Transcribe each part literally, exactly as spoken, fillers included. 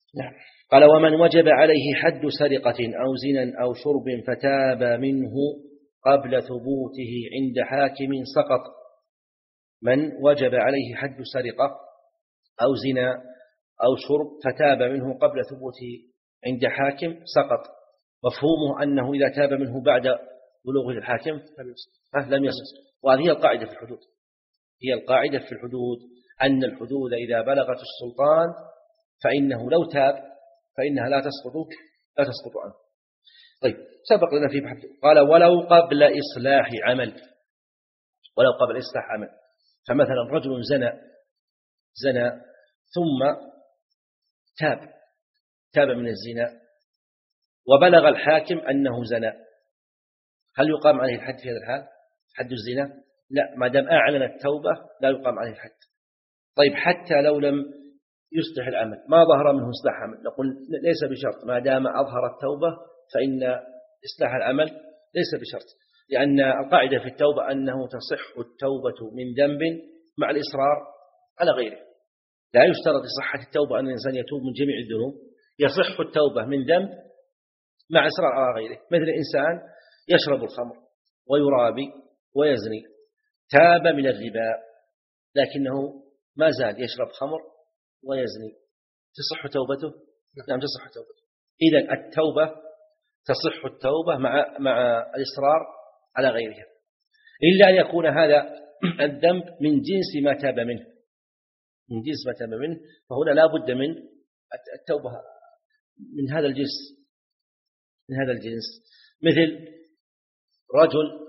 نعم. قال ومن وجب عليه حد سرقة أو زنا أو شرب فتاب منه قبل ثبوته عند حاكم سقط. من وجب عليه حد سرقة أو زنا أو شرب فتاب منه قبل ثبوته عند حاكم سقط. مفهومه أنه إذا تاب منه بعد بلوغ الحاكم لم يسقط. وهذه هي القاعدة في الحدود، هي القاعدة في الحدود أن الحدود إذا بلغت السلطان فإنه لو تاب فإنها لا تسقط لا تسقط عنه. طيب سبق لنا في بحث قال ولو قبل إصلاح عمل، ولو قبل إصلاح عمل. فمثلا رجل زنى زنى ثم تاب تاب من الزنا وبلغ الحاكم أنه زنى، هل يقام عليه الحد في هذا الحال؟ حد الزنا؟ لا، ما دام أعلن التوبة لا يقام عليه الحد. طيب حتى لو لم يصلح العمل، ما ظهر منه إصلاح عمل، نقول ليس بشرط، ما دام أظهر التوبة فإن إصلاح العمل ليس بشرط، لأن القاعدة في التوبة أنه تصح التوبة من ذنب مع الإصرار على غيره. لا يشترط لصحة التوبة أن الإنسان يتوب من جميع الذنوب، يصح التوبة من ذنب مع إصرار على غيره. مثل إنسان يشرب الخمر ويرابي ويزني، تاب من الربا لكنه ما زال يشرب خمر ويزني، تصح توبته؟ نعم تصح توبته. إذن التوبة تصح التوبة مع مع الإصرار على غيرها، إلا أن يكون هذا الذنب من جنس ما تاب منه، من جنس ما تاب منه، فهنا لا بد من التوبة من هذا الجنس، من هذا الجنس. مثل رجل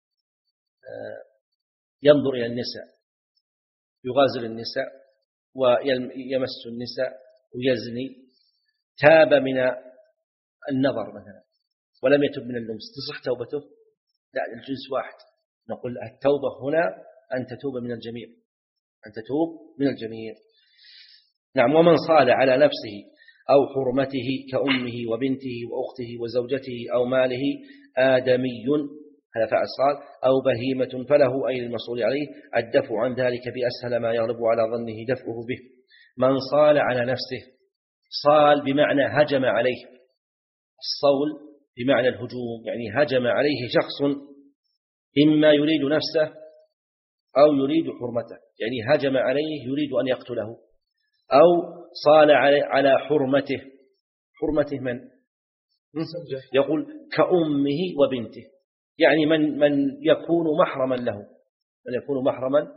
ينظر إلى النساء، يغازل النساء ويمس النساء ويزني، تاب من النظر مثلا ولم يتب من اللمس، تصح توبته؟ لا، الجنس واحد. نقول التوبة هنا أن تتوب من الجميع، أن تتوب من الجميع. نعم. ومن صال على نفسه أو حرمته كأمه وبنته وأخته وزوجته أو ماله آدمي، هذا فعل صال، أو بهيمة فله أي المسؤول عليه الدفع عن ذلك بأسهل ما يغلب على ظنه دفعه به. من صال على نفسه، صال بمعنى هجم عليه، الصول بمعنى الهجوم، يعني هجم عليه شخص إما يريد نفسه أو يريد حرمته، يعني هجم عليه يريد أن يقتله، أو صال على حرمته. حرمته من؟ يقول كأمه وبنته، يعني من من يكون محرما له، من يكون محرما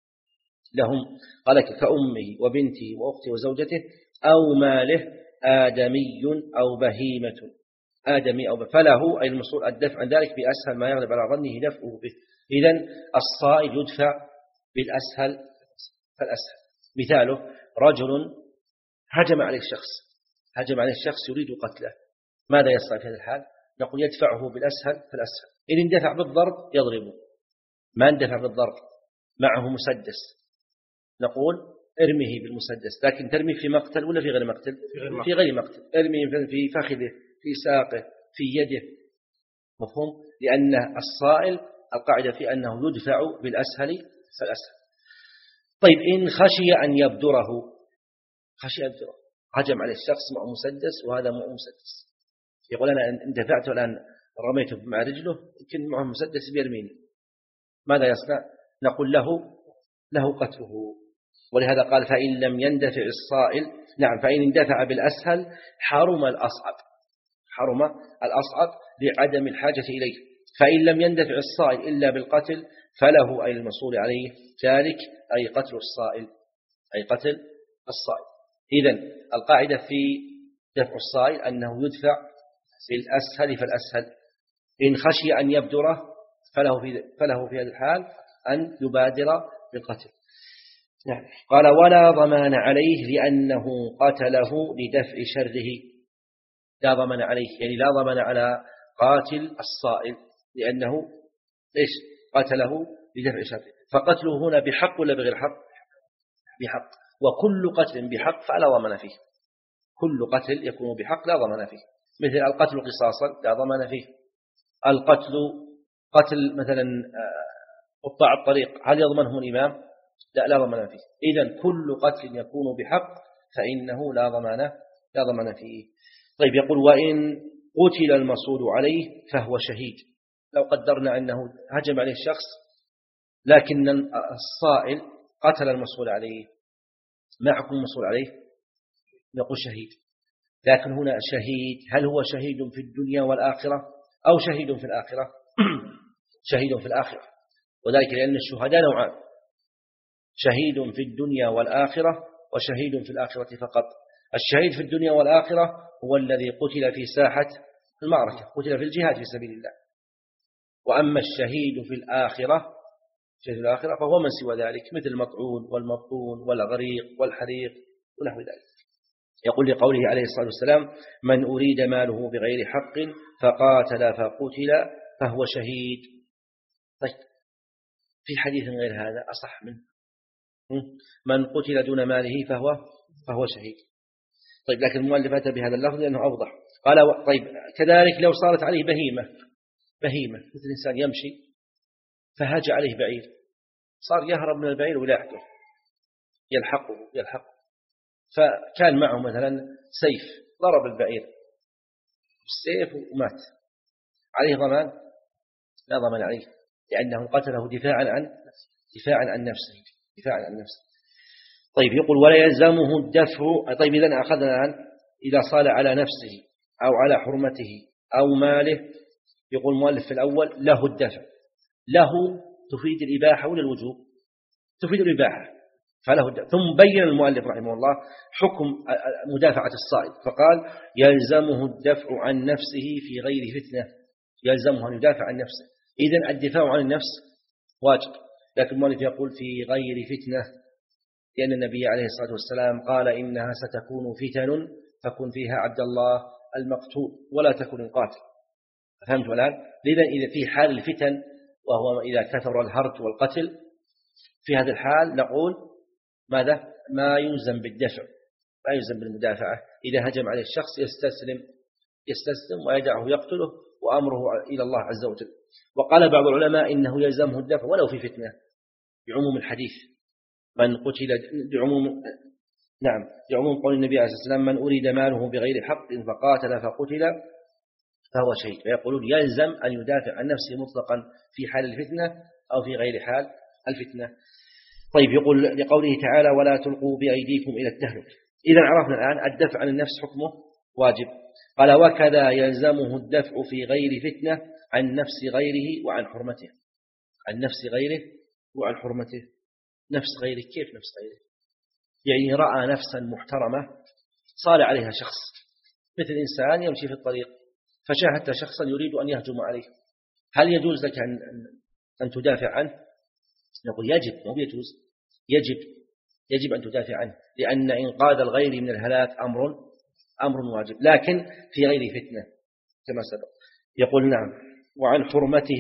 لهم. قال كأمه وبنته وأخته وزوجته أو ماله آدمي أو بهيمة، آدمي أو فله أي المسؤول الدفع عن ذلك بأسهل ما يغلب على ظنه دفعه به. إذن الصائل يدفع بالأسهل فالأسهل. مثاله رجل هجم عليه الشخص، هجم عليه الشخص يريد قتله، ماذا يصنع في هذا الحال؟ نقول يدفعه بالأسهل فالأسهل. إن اندفع بالضرب يضربه، ما اندفع بالضرب معه مسدس نقول ارميه بالمسدس، لكن ترمي في مقتل ولا في غير مقتل؟ في غير مقتل. ارمي في فخذه، في ساقه، في يده. مفهوم؟ لأن الصائل القاعدة في أنه يدفع بالأسهل فالأسهل. طيب إن خشي أن يبدره، خشي أن يبدره، هجم عليه الشخص مع مسدس وهذا مع مسدس، يقول أنا اندفعت الآن رميته مع رجله يمكن معه مسدس بيرميني، ماذا يصنع؟ نقول له له قتله. ولهذا قال فإن لم يندفع الصائل، نعم فإن اندفع بالأسهل حرم الأصعب، حرم الأصعب لعدم الحاجة إليه. فإن لم يندفع الصائل إلا بالقتل فله أي المسؤول عليه ذلك، أي قتل الصائل، أي قتل الصائل. إذن القاعدة في دفع الصائل أنه يدفع بالأسهل فالأسهل. إن خشي أن يبدره فله في فله في هذا الحال أن يبادر بالقتل. نعم. قال ولا ضمان عليه لأنه قتله لدفع شره، لا ضمان عليه يعني لا ضمان على قاتل الصائل لأنه إيش قتله لدفع شره. فقتله هنا بحق ولا بغير حق؟ بحق. وكل قتل بحق فلا ضمان فيه، كل قتل يكون بحق لا ضمان فيه. مثل القتل قصاصا لا ضمان فيه، القتل قتل مثلا قطاع الطريق هل يضمنه الإمام؟ لا لا ضمان فيه. إذن كل قتل يكون بحق فإنه لا ضمان لا ضمان فيه. طيب يقول وإن قتل المصول عليه فهو شهيد. لو قدرنا أنه هجم عليه الشخص لكن الصائل قتل المصول عليه، ما حكم المصول عليه؟ نقول شهيد. لكن هنا شهيد، هل هو شهيد في الدنيا والآخرة أو شهيد في الآخرة؟ شهيد في الآخرة، وذلك لأن الشهداء نوعان، شهيد في الدنيا والآخرة وشهيد في الآخرة فقط. الشهيد في الدنيا والآخرة هو الذي قتل في ساحة المعركة، قتل في الجهاد في سبيل الله. وأما الشهيد في الآخرة، شهيد في الآخرة فهو من سوى ذلك، مثل المطعون والمبطون والغريق والحريق ونحو ذلك. يقول لقوله عليه الصلاة والسلام من أريد ماله بغير حق فقاتل فقتل فهو شهيد. طيب في حديث غير هذا أصح منه، من قتل دون ماله فهو فهو شهيد. طيب لكن المؤلف أتى بهذا اللفظ لأنه أوضح. قال طيب كذلك لو صارت عليه بهيمة، بهيمة مثل إنسان يمشي فهاج عليه بعير، صار يهرب من البعير ولا يحكم يلحقه يلحقه فكان معه مثلا سيف، ضرب البعير بالسيف ومات، عليه ضمان؟ لا ضمان عليه، لأنه قتله دفاعا عن دفاعا عن نفسه دفاعا عن نفسه. طيب يقول ولا يلزمه الدفع. طيب إذن أخذنا الآن إذا صال على نفسه أو على حرمته أو ماله، يقول المؤلف في الأول له الدفع. له تفيد الإباحة ولا الوجوب؟ تفيد الإباحة، فله الدفع. ثم بين المؤلف رحمه الله حكم مدافعة الصائد فقال يلزمه الدفع عن نفسه في غير فتنة، يلزمه أن يدافع عن نفسه. إذن الدفاع عن النفس واجب، لكن المؤلف يقول في غير فتنة، لأن النبي عليه الصلاة والسلام قال إنها ستكون فتن فكن فيها عبد الله المقتول ولا تكن القاتل. فهمت الآن؟ لذا إذا في حال الفتن وهو إذا كثر الهرج والقتل، في هذا الحال نقول ماذا؟ ما يلزم بالدفع، ما يلزم بالمدافعة. إذا هجم عليه الشخص يستسلم يستسلم ويدعه يقتله وأمره إلى الله عز وجل. وقال بعض العلماء إنه يلزمه الدفع ولو في فتنة بعموم الحديث، من قتل بعموم نعم بعموم قول النبي عليه الصلاة والسلام من أريد ماله بغير حق فقاتل فقتل فهو شهيد. فيقولون يلزم أن يدافع عن نفسه مطلقا في حال الفتنة أو في غير حال الفتنة. طيب يقول لقوله تعالى ولا تلقوا بأيديكم إلى التهلكة. إذا عرفنا الآن الدفع عن النفس حكمه واجب. قال وكذا يلزمه الدفع في غير فتنة عن نفس غيره وعن حرمته. عن نفس غيره وعن حرمته. نفس غيره كيف نفس غيره؟ يعني رأى نفسا محترمة صال عليها شخص، مثل إنسان يمشي في الطريق فشاهدت شخصا يريد أن يهجم عليه، هل يجوز لك أن, أن تدافع عنه؟ نقول يجب، مو يجوز، يجب يجب أن تدافع عنه، لأن إنقاذ الغير من الهلاك أمر أمر واجب، لكن في غير فتنة كما سبق. يقول نعم وعن حرمته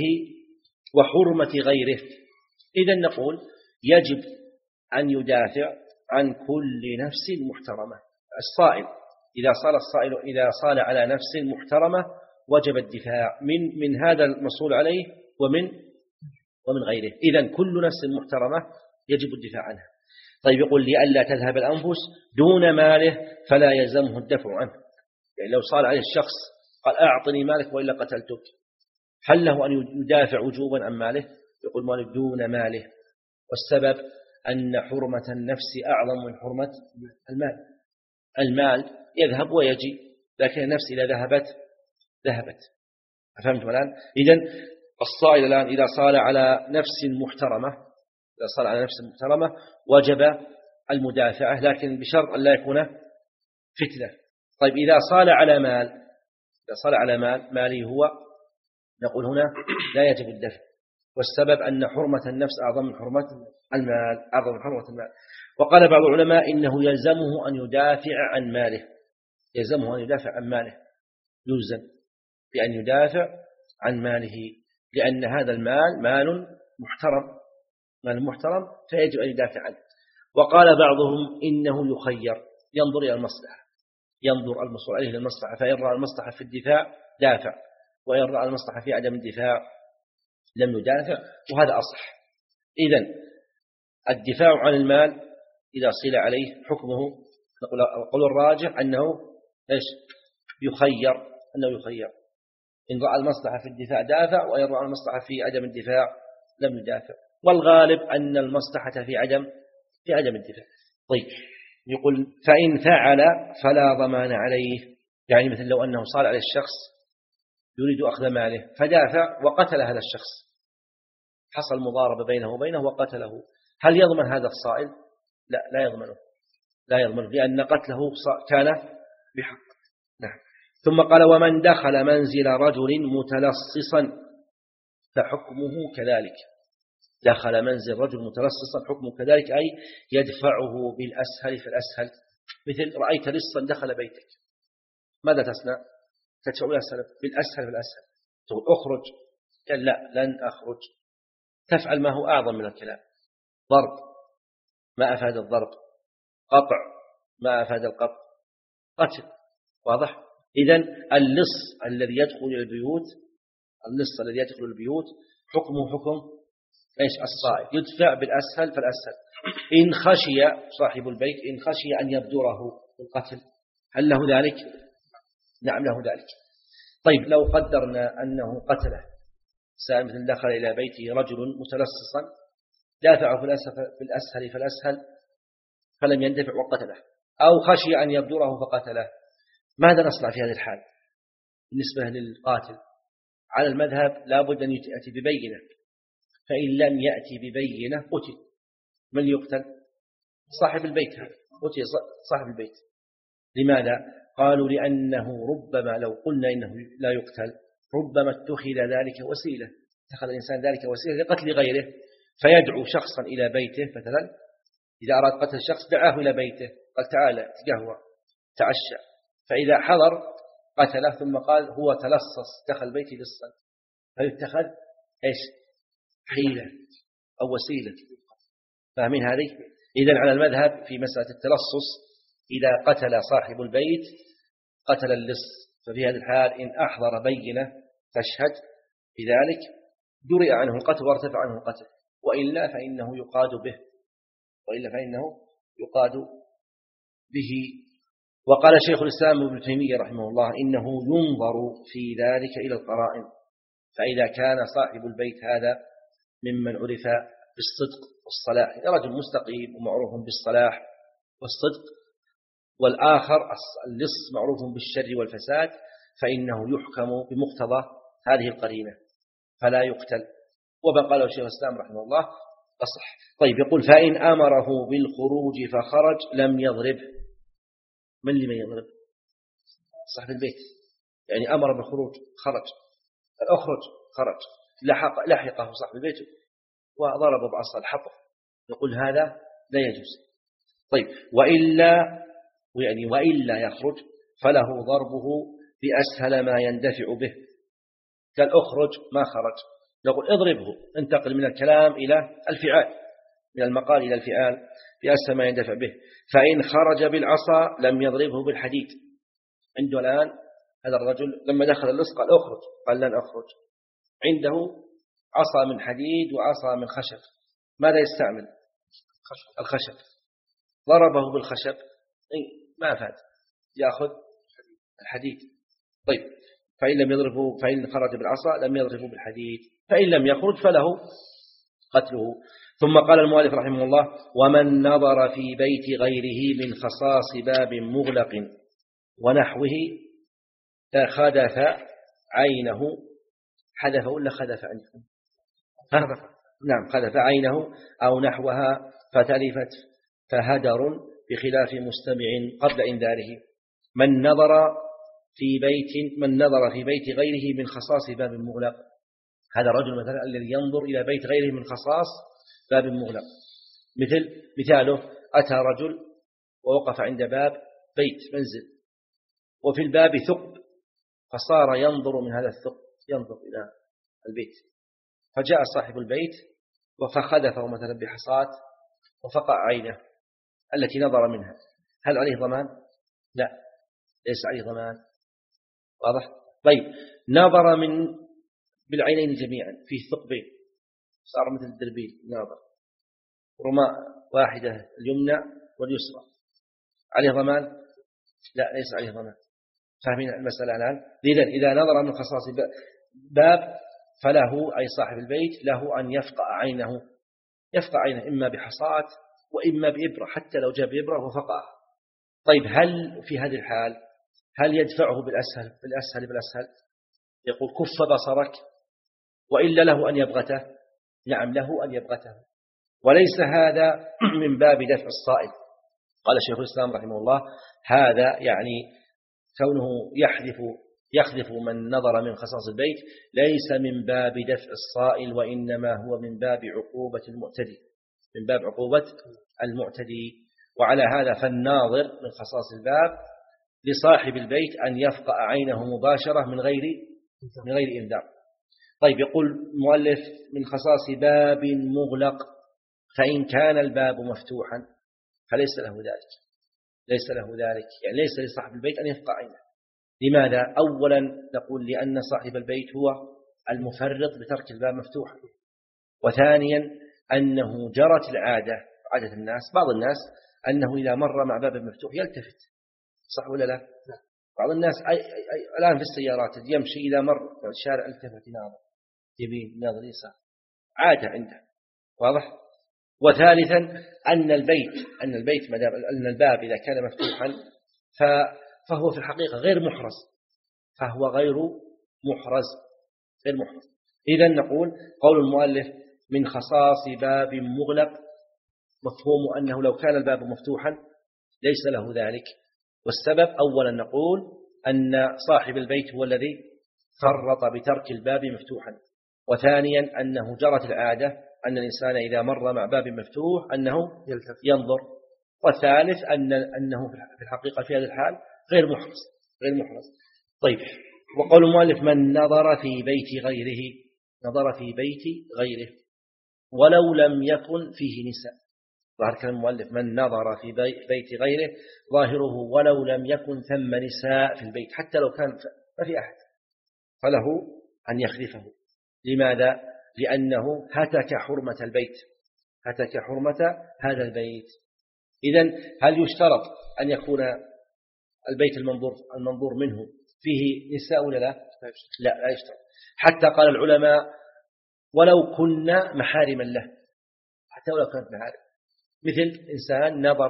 وحرمة غيره. إذن نقول يجب أن يدافع عن كل نفس محترمة. الصائل إذا صال الصائل إذا صال على نفس محترمة وجب الدفاع من من هذا المصول عليه ومن ومن غيره. إذن كل نفس محترمة يجب الدفاع عنها. طيب يقول لئلا تذهب الأنفس دون ماله فلا يلزمه الدفع عنه. يعني لو صال عليه الشخص قال أعطني مالك وإلا قتلتك، هل له أن يدافع وجوبا عن ماله؟ يقول مالك دون ماله، والسبب أن حرمة النفس أعظم من حرمة المال. المال يذهب ويجي، لكن النفس إذا ذهبت ذهبت. فهمت الآن؟ إذن الصائل الآن إذا صال على نفس محترمة إذا صال على نفس محترمة وجب المدافعة، لكن بشرط أن لا يكون فتنة. طيب إذا صال على مال إذا صال على مال مالي هو، نقول هنا لا يجب الدفع، والسبب أن حرمة النفس أعظم من حرمة المال أعظم من حرمة المال. وقال بعض العلماء إنه يلزمه أن يدافع عن ماله، يلزمه أن يدافع عن ماله، يلزم بأن يدافع عن ماله، لأن هذا المال مال محترم مال محترم فيجب أن يدافع عنه. وقال بعضهم إنه يخير، ينظر إلى المصلحة، ينظر المصلحة عليه للمصلحة، فإن رأى المصلحة في الدفاع دافع، وإن رأى المصلحة في عدم الدفاع لم يدافع، وهذا أصح. إذن الدفاع عن المال إذا صيل عليه حكمه نقول القول الراجح أنه إيش يخير، أنه يخير إن رأى المصلحة في الدفاع دافع، وإن رأى المصلحة في عدم الدفاع لم يدافع، والغالب أن المصلحة في عدم في عدم الدفاع. طيب يقول فإن فعل فلا ضمان عليه، يعني مثل لو أنه صار على الشخص يريد أخذ ماله فدافع وقتل هذا الشخص، حصل مضاربة بينه وبينه وقتله، هل يضمن هذا الصائل؟ لا لا يضمنه، لا يضمنه لأن قتله كان بحق. نعم. ثم قال ومن دخل منزل رجل متلصصا فحكمه كذلك. دخل منزل رجل متلصصا حكمه كذلك، أي يدفعه بالأسهل فالأسهل. مثل رأيت لصا دخل بيتك، ماذا تصنع؟ تدفع بالأسهل بالأسهل فالأسهل، تقول أخرج، قال لا لن أخرج، تفعل ما هو أعظم من الكلام. ضرب ما أفاد الضرب، قطع ما أفاد القطع، قتل. واضح؟ إذن اللص الذي يدخل إلى البيوت، اللص الذي يدخل البيوت حكمه حكم إيش؟ الصائل، يدفع بالأسهل فالأسهل. إن خشي صاحب البيت، إن خشي أن يبدره القتل، هل له ذلك؟ نعم له ذلك. طيب لو قدرنا أنه قتله، سائل مثل دخل إلى بيته رجل متلصصا دافعه في الأسهل فالأسهل فلم يندفع وقتله، أو خشي أن يبدره فقتله، ماذا نصنع في هذه الحال بالنسبة للقاتل؟ على المذهب لا بد أن يأتي ببينة، فإن لم يأتي ببينة قتل. من يقتل؟ صاحب البيت، قتل صاحب البيت. لماذا؟ قالوا لأنه ربما لو قلنا إنه لا يقتل ربما اتخذ ذلك وسيلة، اتخذ الإنسان ذلك وسيلة لقتل غيره، فيدعو شخصا إلى بيته مثلا، إذا أراد قتل شخص دعاه إلى بيته قال تعالى تقهوى تعشى، فإذا حضر قتله ثم قال هو تلصص دخل بيتي لصا، فيتخذ إيش؟ حيلة أو وسيلة. فاهمين هذه؟ إذن على المذهب في مسألة التلصص إذا قتل صاحب البيت قتل اللص، ففي هذه الحال إن أحضر بينة تشهد بذلك درئ عنه القتل وارتفع عنه القتل، وإلا فإنه يقاد به، وإلا فإنه يقاد به. وقال شيخ الإسلام ابن تيمية رحمه الله إنه ينظر في ذلك إلى القرائن، فإذا كان صاحب البيت هذا ممن عرف بالصدق والصلاح، رجل مستقيم ومعروف بالصلاح والصدق، والآخر اللص معروف بالشر والفساد، فإنه يحكم بمقتضى هذه القرينة فلا يقتل. وما قاله شيخ الإسلام رحمه الله أصح. طيب يقول فإن أمره بالخروج فخرج لم يضربه. من اللي ما يضرب؟ صاحب البيت، يعني أمر بالخروج خرج، الأخرج خرج، لحق لحقه صاحب البيت وضربه بعصا الحطب، يقول هذا لا يجوز. طيب وإلا يعني وإلا يخرج فله ضربه بأسهل ما يندفع به، كالأخرج ما خرج نقول اضربه، انتقل من الكلام إلى الفعال، من المقال إلى الفعال بأسهل ما يندفع به. فإن خرج بالعصا لم يضربه بالحديد. عنده الآن هذا الرجل لما دخل اللص قال أخرج، قال لن أخرج، عنده عصا من حديد وعصا من خشب، ماذا يستعمل؟ الخشب، ضربه بالخشب ما فات، يأخذ الحديد. طيب فإن لم يضربه، فإن خرج بالعصا لم يضربه بالحديد، فإن لم يخرج فله قتله. ثم قال المؤلف رحمه الله ومن نظر في بيت غيره من خصاص باب مغلق ونحوه خذف عينه، حذف ولا خذف عندكم؟ نعم خذف عينه أو نحوها فتلفت فهدر بخلاف مستمع قبل إنذاره. من نظر في بيت من نظر في بيت غيره من خصاص باب مغلق، هذا الرجل مثلا الذي ينظر إلى بيت غيره من خصاص باب مغلق، مثل مثاله أتى رجل ووقف عند باب بيت منزل وفي الباب ثقب، فصار ينظر من هذا الثقب، ينظر إلى البيت، فجاء صاحب البيت وفخذفه مثلا بحصاة وفقع عينه التي نظر منها، هل عليه ضمان؟ لا ليس عليه ضمان. واضح؟ طيب نظر من بالعينين جميعا في ثقبين، صار مثل الدربيل، نظر رماء واحدة اليمنى واليسرى، عليه ضمان؟ لا ليس عليه ضمان. فاهمين المسألة الآن؟ إذا إذا نظر من خصائص باب فله أي صاحب البيت له أن يفقع عينه، يفقع عينه إما بحصاة وإما بإبرة، حتى لو جاء بإبرة وفقعها. طيب هل في هذه الحال هل يدفعه بالأسهل بالأسهل بالأسهل يقول كف بصرك وإلا له أن يبغته؟ نعم له أن يبغته، وليس هذا من باب دفع الصائل. قال شيخ الإسلام رحمه الله هذا يعني كونه يحذف يخذف من نظر من خصائص البيت ليس من باب دفع الصائل، وإنما هو من باب عقوبة المعتدي، من باب عقوبة المعتدي. وعلى هذا فالناظر من خصائص الباب لصاحب البيت أن يفقع عينه مباشرة من غير من غير إنذار. طيب يقول المؤلف من خصائص باب مغلق، فإن كان الباب مفتوحا فليس له ذلك، ليس له ذلك يعني ليس لصاحب البيت أن يفقع عينه. لماذا؟ أولا نقول لأن صاحب البيت هو المفرط بترك الباب مفتوحا، وثانيا أنه جرت العادة، عادة الناس، بعض الناس أنه إذا مر مع باب مفتوح يلتفت، صح ولا لا؟ بعض الناس أي أي أي الآن في السيارات يمشي إذا مر في الشارع التفت يناظر يمين يناظر يسار، عادة عنده، واضح؟ وثالثا أن البيت أن البيت ما دام أن الباب إذا كان مفتوحا فهو في الحقيقة غير محرز، فهو غير محرز غير محرز. إذن نقول قول المؤلف من خصاص باب مغلق مفهوم أنه لو كان الباب مفتوحا ليس له ذلك. والسبب أولا نقول أن صاحب البيت هو الذي فرط بترك الباب مفتوحا، وثانيا أنه جرت العادة أن الإنسان إذا مر مع باب مفتوح أنه ينظر، والثالث أن أنه في الحقيقة في هذه الحال غير محرز غير محرز. طيب وقول المؤلف من نظر في بيت غيره، نظر في بيت غيره ولو لم يكن فيه نساء، ظاهر كلام المؤلف من نظر في بيت غيره ظاهره ولو لم يكن ثم نساء في البيت، حتى لو كان ما في أحد فله أن يخلفه. لماذا؟ لأنه هتك حرمة البيت، هتك حرمة هذا البيت. إذن هل يشترط أن يكون البيت المنظور المنظور منه فيه نساء ولا لا؟ لا لا يشترط. حتى قال العلماء ولو كنا محارما له، حتى ولو كانت محارم، مثل إنسان نظر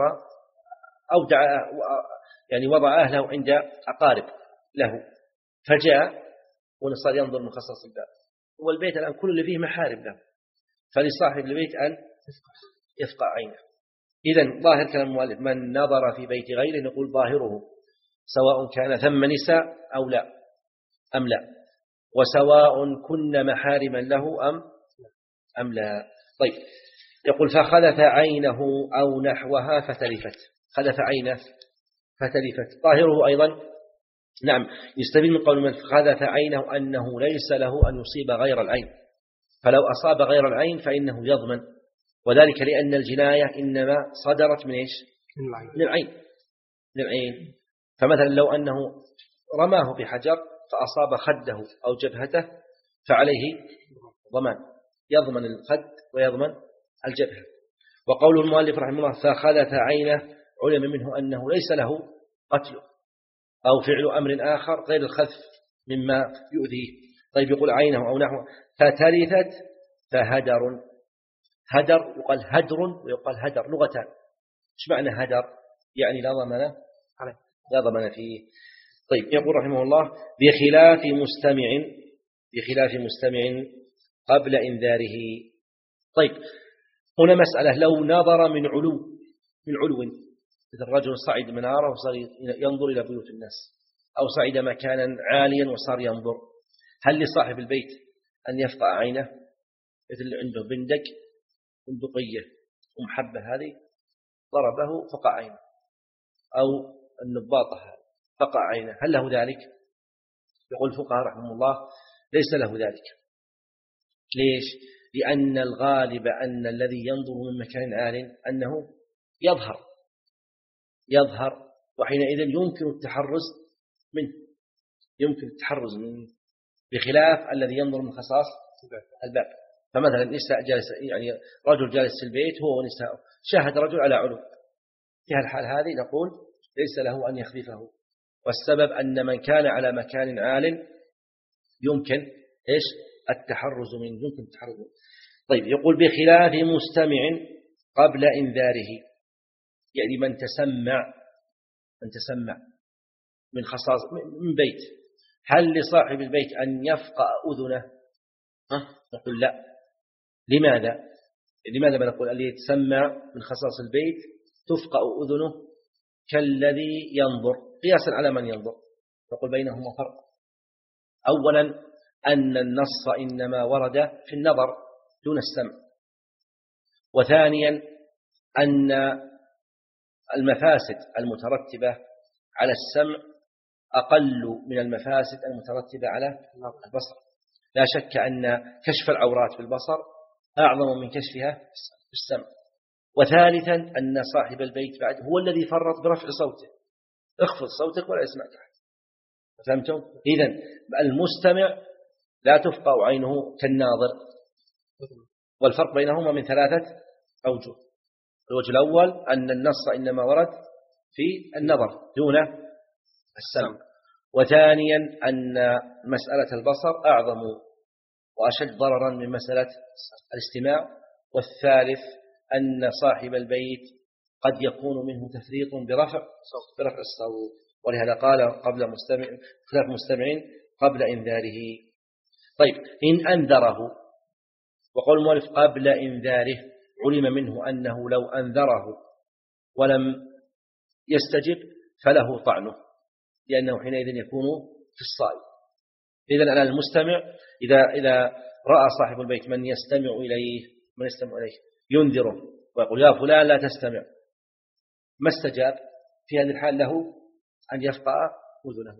أو دعا يعني وضع أهله عند أقارب له فجاء ونصار ينظر من خصائص الباب، والبيت الآن كل اللي فيه محارم له، فلصاحب البيت أن يفقع عينه. إذن ظاهر كلام المؤلف من نظر في بيت غيره نقول ظاهره سواء كان ثم نساء أو لا أم لا، وسواء كن محارما له أم أم لا. طيب يقول فخلف عينه أو نحوها فتلفت، خلف عينه فتلفت ظاهره أيضا نعم يستفيد من قول من خلف عينه أنه ليس له أن يصيب غير العين، فلو أصاب غير العين فإنه يضمن، وذلك لأن الجناية إنما صدرت من إيش؟ من العين، من العين. فمثلا لو أنه رماه بحجر فأصاب خده أو جبهته فعليه ضمان، يضمن الخد ويضمن الجبهة. وقول المؤلف رحمه الله فخلف عينه علم منه أنه ليس له قتله أو فعل أمر آخر غير الخذف مما يؤذيه. طيب يقول عينه أو نحو فتلفت فهدر، هدر يقال هدر ويقال هدر لغتان. إيش معنى هدر؟ يعني لا ضمان عليه، لا ضمان فيه. طيب يقول رحمه الله بخلاف مستمع، بخلاف مستمع قبل إنذاره. طيب هنا مسألة لو نظر من علو، من علو مثل رجل صعد منارة وصار ينظر إلى بيوت الناس، أو صعد مكانا عاليا وصار ينظر، هل لصاحب البيت أن يفقع عينه؟ مثل عنده بندق بندقية ومحبة هذه ضربه فقع عينه، أو النباطة فقع عينه، هل له ذلك؟ يقول الفقهاء رحمه الله ليس له ذلك. ليش؟ لأن الغالب أن الذي ينظر من مكان عال أنه يظهر يظهر وحينئذ يمكن التحرز منه، يمكن التحرز منه، بخلاف الذي ينظر من خصاص الباب. فمثلا نساء جالس، يعني رجل جالس في البيت هو ونساءه، شاهد رجل على علو، في هالحال هذه نقول ليس له أن يخففه والسبب أن من كان على مكان عال يمكن إيش التحرز من يمكن التحرز منه. طيب يقول بخلاف مستمع قبل إنذاره، يعني من تسمع من تسمع من خصاص من بيت، هل لصاحب البيت أن يفقأ أذنه؟ ها؟ نقول لا. لماذا؟ لماذا بنقول اللي يتسمع من خصاص البيت تفقأ أذنه كالذي ينظر قياسا على من ينظر؟ نقول بينهما فرق. أولا أن النص إنما ورد في النظر دون السمع، وثانيا أن المفاسد المترتبة على السمع أقل من المفاسد المترتبة على البصر. لا شك أن كشف العورات بالبصر أعظم من كشفها بالسمع. وثالثا أن صاحب البيت بعد هو الذي فرط برفع صوته، اخفض صوتك ولا يسمعك أحد. فهمتم؟ إذن المستمع لا تفقأ عينه كالناظر، والفرق بينهما من ثلاثة أوجه. الوجه الأول أن النص إنما ورد في النظر دون السمع، وثانيا أن مسألة البصر أعظم وأشد ضررا من مسألة الاستماع، والثالث أن صاحب البيت قد يكون منه تفريط برفع برفع الصوت، ولهذا قال قبل مستمع خلاف مستمعين قبل إنذاره. طيب إن أنذره، وقول المؤلف قبل إنذاره، علم منه أنه لو أنذره ولم يستجب فله طعنه، لأنه حينئذ يكون في الصائب. إذن على المستمع إذا إذا رأى صاحب البيت من يستمع إليه من يستمع إليه ينذره ويقول يا فلان لا تستمع، ما استجاب، في هذه الحال له أن يفقأ أذنه.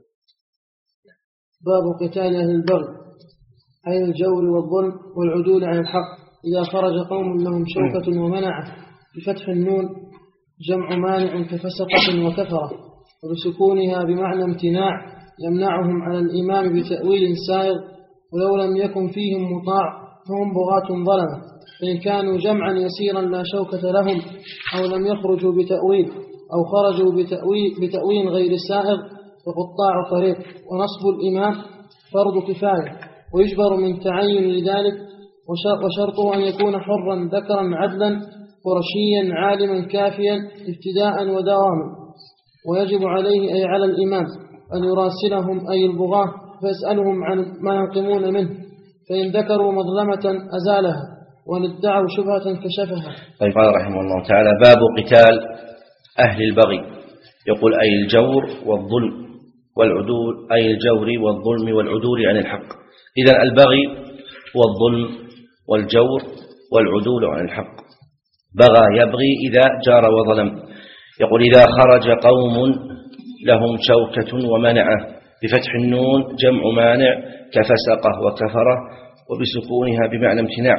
باب قتال أهل البغي أي الجور والظلم والعدول عن الحق إذا خرج قوم لهم شوكة ومنعة، بفتح النون جمع مانع كفسقة وكفرة، وبسكونها بمعنى امتناع يمنعهم على الإمام بتأويل سائغ، ولو لم يكن فيهم مطاع فهم بغاة ظلمة، فإن كانوا جمعا يسيرا لا شوكة لهم أو لم يخرجوا بتأويل أو خرجوا بتأويل, بتأويل غير سائغ فقطاع طريق. ونصب الإمام فرض كفاية ويجبر من تعين لذلك، وشرطه أن يكون حرا ذكرا عدلا قرشيا عالما كافيا ابتداء ودواما. ويجب عليه أي على الإمام أن يراسلهم أي البغاة فيسألهم عن ما ينقمون منه، فإن ذكروا مظلمة أزالها وإن ادعوا شبهة كشفها. طيب قال رحمه الله تعالى باب قتال أهل البغي، يقول أي الجور والظلم والعدول، أي الجور والظلم والعدول عن الحق. إذن البغي والظلم والجور والعدول عن الحق. بغى يبغي إذا جار وظلم. يقول إذا خرج قوم لهم شوكة ومنعة، بفتح النون جمع مانع كفسقة وكفرة، وبسكونها بمعنى امتناع.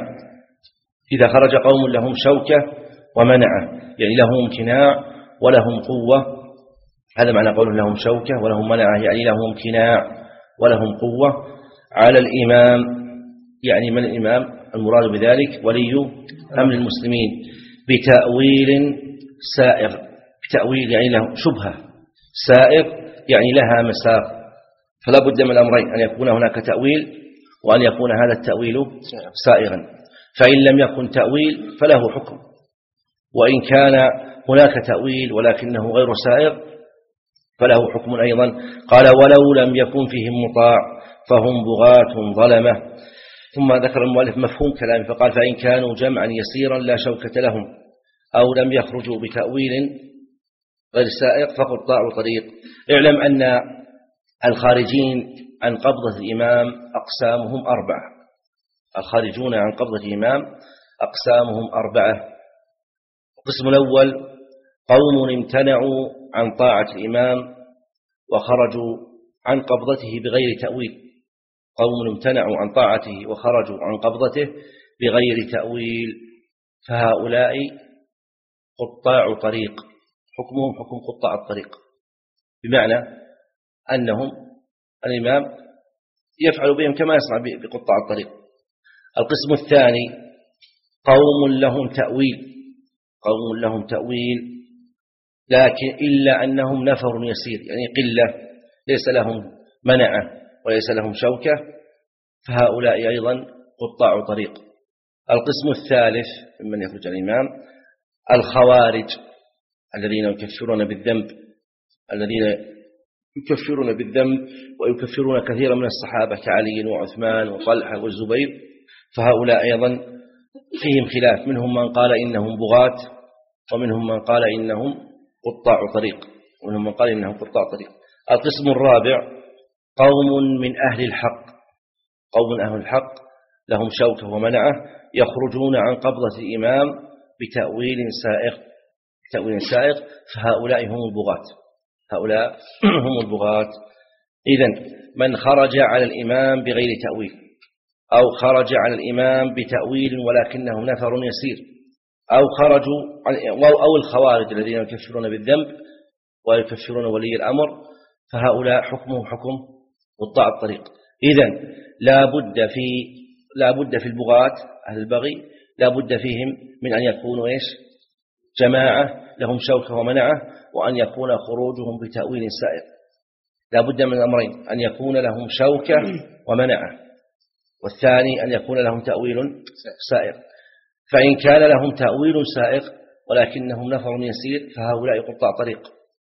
إذا خرج قوم لهم شوكة ومنعة يعني لهم امتناع ولهم قوة، هذا معنى قوله لهم شوكة ولهم منعة، يعني لهم امتناع ولهم قوة على الإمام. يعني من الإمام؟ المراد بذلك ولي أمر المسلمين، بتأويل سائغ. بتأويل يعني له شبهة، سائغ يعني لها مساق، فلا بد من الأمرين، أن يكون هناك تأويل وأن يكون هذا التأويل سائغا. فإن لم يكن تأويل فله حكم، وإن كان هناك تأويل ولكنه غير سائغ فله حكم أيضا. قال ولو لم يكن فيهم مطاع فهم بغاة ظلمة. ثم ذكر المؤلف مفهوم كلامه فقال فإن كانوا جمعا يسيرا لا شوكة لهم أو لم يخرجوا بتأويل غير سائغ فقطاع طريق. اعلم أن الخارجين عن قبضة الإمام أقسامهم أربعة. الخارجون عن قبضة الإمام أقسامهم أربعة. القسم الأول قوم امتنعوا عن طاعة الإمام وخرجوا عن قبضته بغير تأويل. قوم امتنعوا عن طاعته وخرجوا عن قبضته بغير تأويل، فهؤلاء قطاع طريق، حكمهم حكم قطاع الطريق، بمعنى أنهم الإمام يفعل بهم كما يصنع بقطاع الطريق. القسم الثاني قوم لهم تأويل، قوم لهم تأويل لكن إلا أنهم نفر يسير، يعني قلة ليس لهم منعة وليس لهم شوكة، فهؤلاء أيضا قطاع طريق. القسم الثالث ممن يخرج الإمام الخوارج الذين يكفرون بالذنب الذين يكفرون بالذنب ويكفرون كثيرا من الصحابة كعلي وعثمان وطلحة والزبير، فهؤلاء أيضا فيهم خلاف، منهم من قال إنهم بغاة ومنهم من قال إنهم قطاع طريق ومنهم من قال إنهم قطاع طريق. القسم الرابع قوم من أهل الحق، قوم أهل الحق لهم شوكة ومنعة يخرجون عن قبضة الإمام بتأويل سائغ بتأويل سائغ فهؤلاء هم البغاة هؤلاء هم البغاة. إذن من خرج على الإمام بغير تأويل أو خرج على الإمام بتأويل ولكنهم نفر يسير أو خرجوا أو الخوارج الذين يكفرون بالذنب ويكفرون ولي الأمر، فهؤلاء حكمهم حكم قطاع الطريق. إذن لا بد في لا بد في البغاة أهل البغي لا بد فيهم من أن يكونوا إيش جماعة لهم شوكة ومنعة، وأن يكون خروجهم بتأويل سائر. لا بد من الأمرين، أن يكون لهم شوكة ومنعة، والثاني أن يكون لهم تأويل سائر. فإن كان لهم تأويل سائر ولكنهم نفر يسير فهؤلاء قطاع طريق،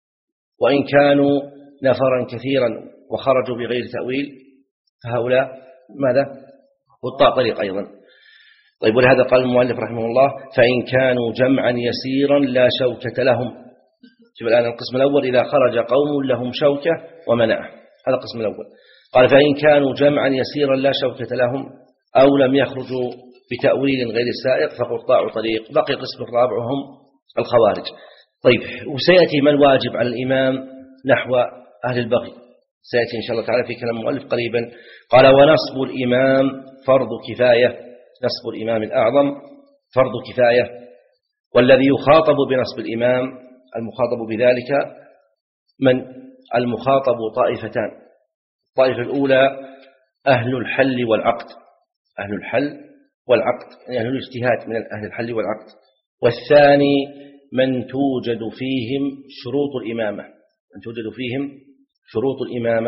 وإن كانوا نفرا كثيرا وخرجوا بغير تأويل فهؤلاء ماذا قطاع طريق أيضا. طيب، ولهذا قال المؤلف رحمه الله فإن كانوا جمعا يسيرا لا شوكة لهم. شوف الآن القسم الأول إذا خرج قوم لهم شوكة ومنعه، هذا القسم الأول. قال فإن كانوا جمعا يسيرا لا شوكة لهم أو لم يخرجوا بتأويل غير سائق فقطاع طريق. بقي قسم الرابع هم الخوارج. طيب، وسيأتي ما الواجب على الإمام نحو أهل البغي، سيأتي إن شاء الله تعالى في كلام المؤلف قريبا. قال ونصب الإمام فرض كفاية، نصب الإمام الأعظم فرض كفاية، والذي يخاطب بنصب الإمام المخاطب بذلك من المخاطب طائفتان. الطائفة الأولى أهل الحل والعقد، أهل الحل والعقد يعني أهل الاجتهاد من أهل الحل والعقد. والثاني من توجد فيهم شروط الإمامة، من توجد فيهم شروط الإمامة.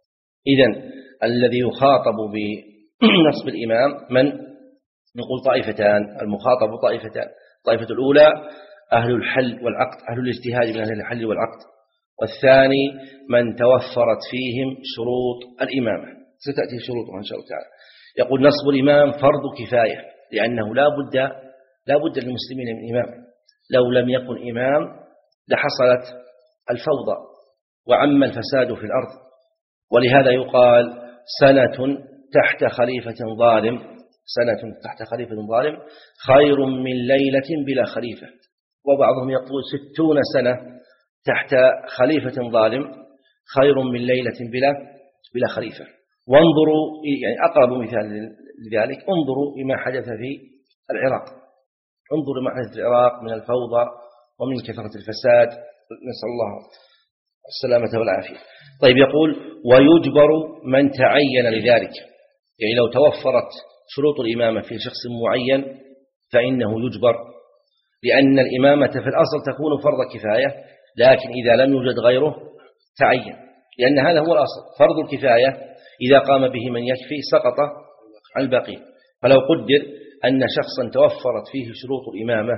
إذن الذي يخاطب بنصب الإمام من نقول طائفتان، المخاطب طائفتان. الطائفة الأولى أهل الحل والعقد، أهل الاجتهاد من أهل الحل والعقد. والثاني من توفرت فيهم شروط الإمامة، ستأتي شروطها إن شاء الله تعالى. يقول نصب الإمام فرض كفاية، لأنه لا بد لا بد للمسلمين من إمام، لو لم يكن إمام لحصلت الفوضى وعم الفساد في الأرض. ولهذا يقال سنة تحت خليفة ظالم، سنة تحت خليفة ظالم خير من ليلة بلا خليفة. وبعضهم يقول ستون سنة تحت خليفة ظالم خير من ليلة بلا بلا خليفة. وانظروا يعني أقرب مثال لذلك، انظروا لما حدث في العراق، انظروا لما حدث في العراق من الفوضى ومن كثرة الفساد، نسأل الله السلامة والعافية. طيب، يقول ويجبر من تعين لذلك، يعني لو توفرت شروط الإمامة في شخص معين فإنه يجبر، لأن الإمامة في الأصل تكون فرض كفاية، لكن إذا لم يوجد غيره تعين، لأن هذا هو الأصل. فرض الكفاية إذا قام به من يكفي سقط عن الباقي. فلو قدر أن شخصا توفرت فيه شروط الإمامة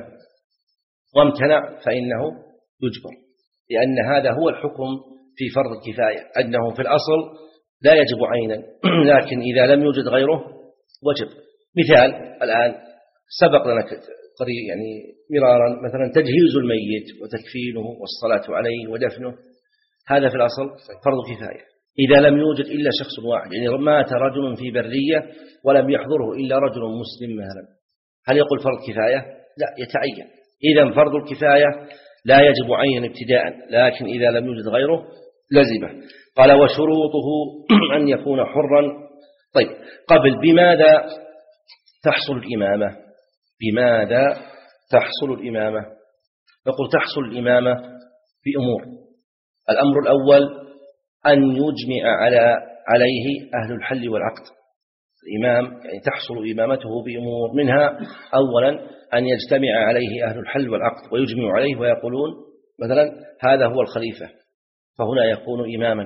وامتنع فإنه يجبر، لأن هذا هو الحكم في فرض الكفاية، أنه في الأصل لا يجب عينا، لكن إذا لم يوجد غيره وجب. مثال الآن سبق لنا قريب يعني مرارا، مثلا تجهيز الميت وتكفينه والصلاة عليه ودفنه، هذا في الأصل فرض كفاية. إذا لم يوجد إلا شخص واحد، يعني مات رجل في برية ولم يحضره إلا رجل مسلم مثلا، هل يقول فرض كفاية؟ لا، يتعين. إذا فرض الكفاية لا يجب عينا ابتداء، لكن إذا لم يوجد غيره لزمه. قال وشروطه أن يكون حرا. طيب، قبل بماذا تحصل الإمامة؟ بماذا تحصل الإمامة؟ نقول تحصل الإمامة بأمور. الأمر الأول أن يجمع على عليه أهل الحل والعقد. الإمام يعني تحصل إمامته بأمور، منها أولا أن يجتمع عليه أهل الحل والعقد ويجمع عليه ويقولون مثلا هذا هو الخليفة، فهنا يكون إماما،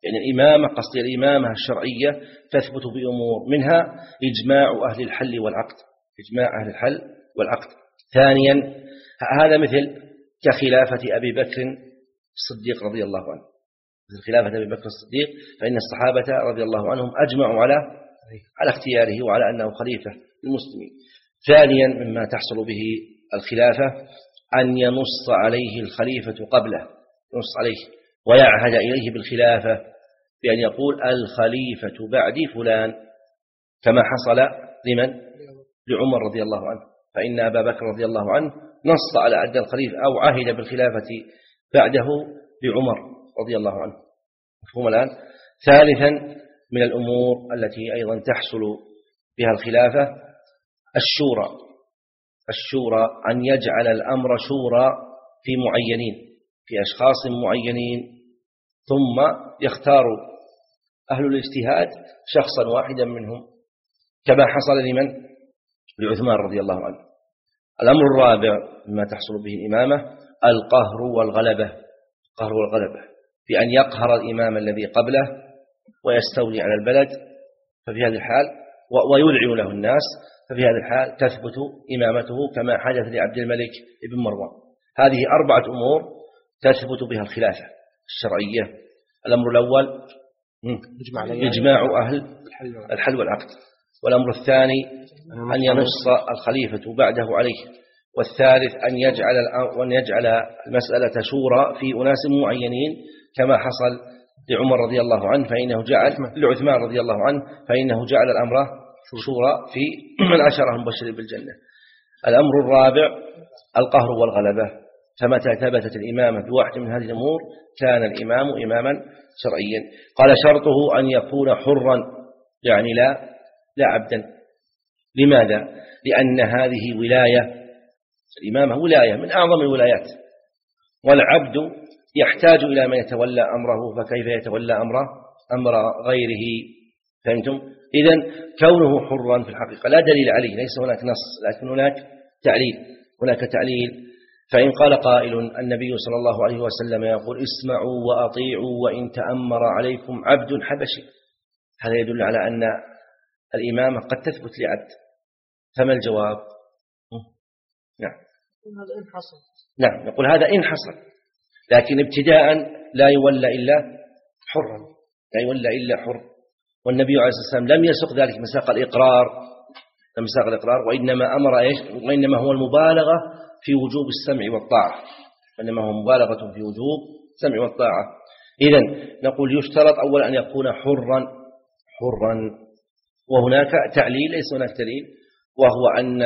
يعني الإمامة قصدي الإمامة الشرعية تثبت بأمور منها إجماع أهل الحل والعقد، إجماع أهل الحل والعقد. ثانيا هذا مثل كخلافة أبي بكر الصديق رضي الله عنه، مثل خلافة أبي بكر الصديق، فإن الصحابة رضي الله عنهم أجمعوا على على اختياره وعلى أنه خليفة للمسلمين. ثانيا مما تحصل به الخلافة أن ينص عليه الخليفة قبله، ينص عليه ويعهد إليه بالخلافة بأن يقول الخليفة بعدي فلان، كما حصل لمن؟ لعمر رضي الله عنه، فإن أبا بكر رضي الله عنه نص على أن الخليفة أو عهد بالخلافة بعده لعمر رضي الله عنه. مفهوم الآن؟ ثالثا من الأمور التي أيضا تحصل بها الخلافة الشورى، الشورى أن يجعل الأمر شورى في معينين، في أشخاص معينين، ثم يختار أهل الاجتهاد شخصا واحدا منهم، كما حصل لمن؟ لعثمان رضي الله عنه. الأمر الرابع مما تحصل به الإمامة القهر والغلبة، القهر والغلبة بأن يقهر الإمام الذي قبله ويستولي على البلد، ففي هذه الحال ويذعن له الناس، ففي هذه الحال تثبت إمامته كما حدث لعبد الملك بن مروان. هذه أربعة أمور تثبت بها الخلافة الشرعية. الأمر الأول إجماع أهل الحل والعقد، والأمر الثاني أن ينص الخليفة بعده عليه، والثالث أن يجعل أن يجعل المسألة شورى في أناس معينين كما حصل لعمر رضي الله عنه، فإنه جعل لعثمان رضي الله عنه فإنه جعل الأمر شورى في من عشرة مبشرين بالجنة. الأمر الرابع القهر والغلبة، فمتى ثبتت الإمامة بواحد من هذه الأمور كان الإمام إماما شرعيا. قال شرطه أن يكون حرا، يعني لا لا عبدا. لماذا؟ لأن هذه ولاية، الإمامة ولاية من أعظم الولايات، والعبد يحتاج إلى من يتولى أمره، فكيف يتولى أمره أمر غيره؟ فهمتم؟ إذن كونه حرا في الحقيقة لا دليل عليه، ليس هناك نص، لكن هناك تعليل، هناك تعليل. فإن قال قائل النبي صلى الله عليه وسلم يقول اسمعوا وأطيعوا وإن تأمر عليكم عبد حبشي، هذا يدل على أن الإمامة قد تثبت لعبد، فما الجواب؟ نعم هذا إن حصل. نعم نقول هذا إن حصل، لكن ابتداء لا يولى إلا حرا، لا يولى إلا حر. والنبي عليه الصلاة والسلام لم يسق ذلك مساق الإقرار، لم يساق الإقرار، وإنما أمر إيش؟ وإنما هو المبالغة في وجوب السمع والطاعة، وإنما هو مبالغة في وجوب السمع والطاعة. إذن نقول يشترط أولا أن يكون حرا حرا، وهناك تعليل ليس هناك دليل، وهو أن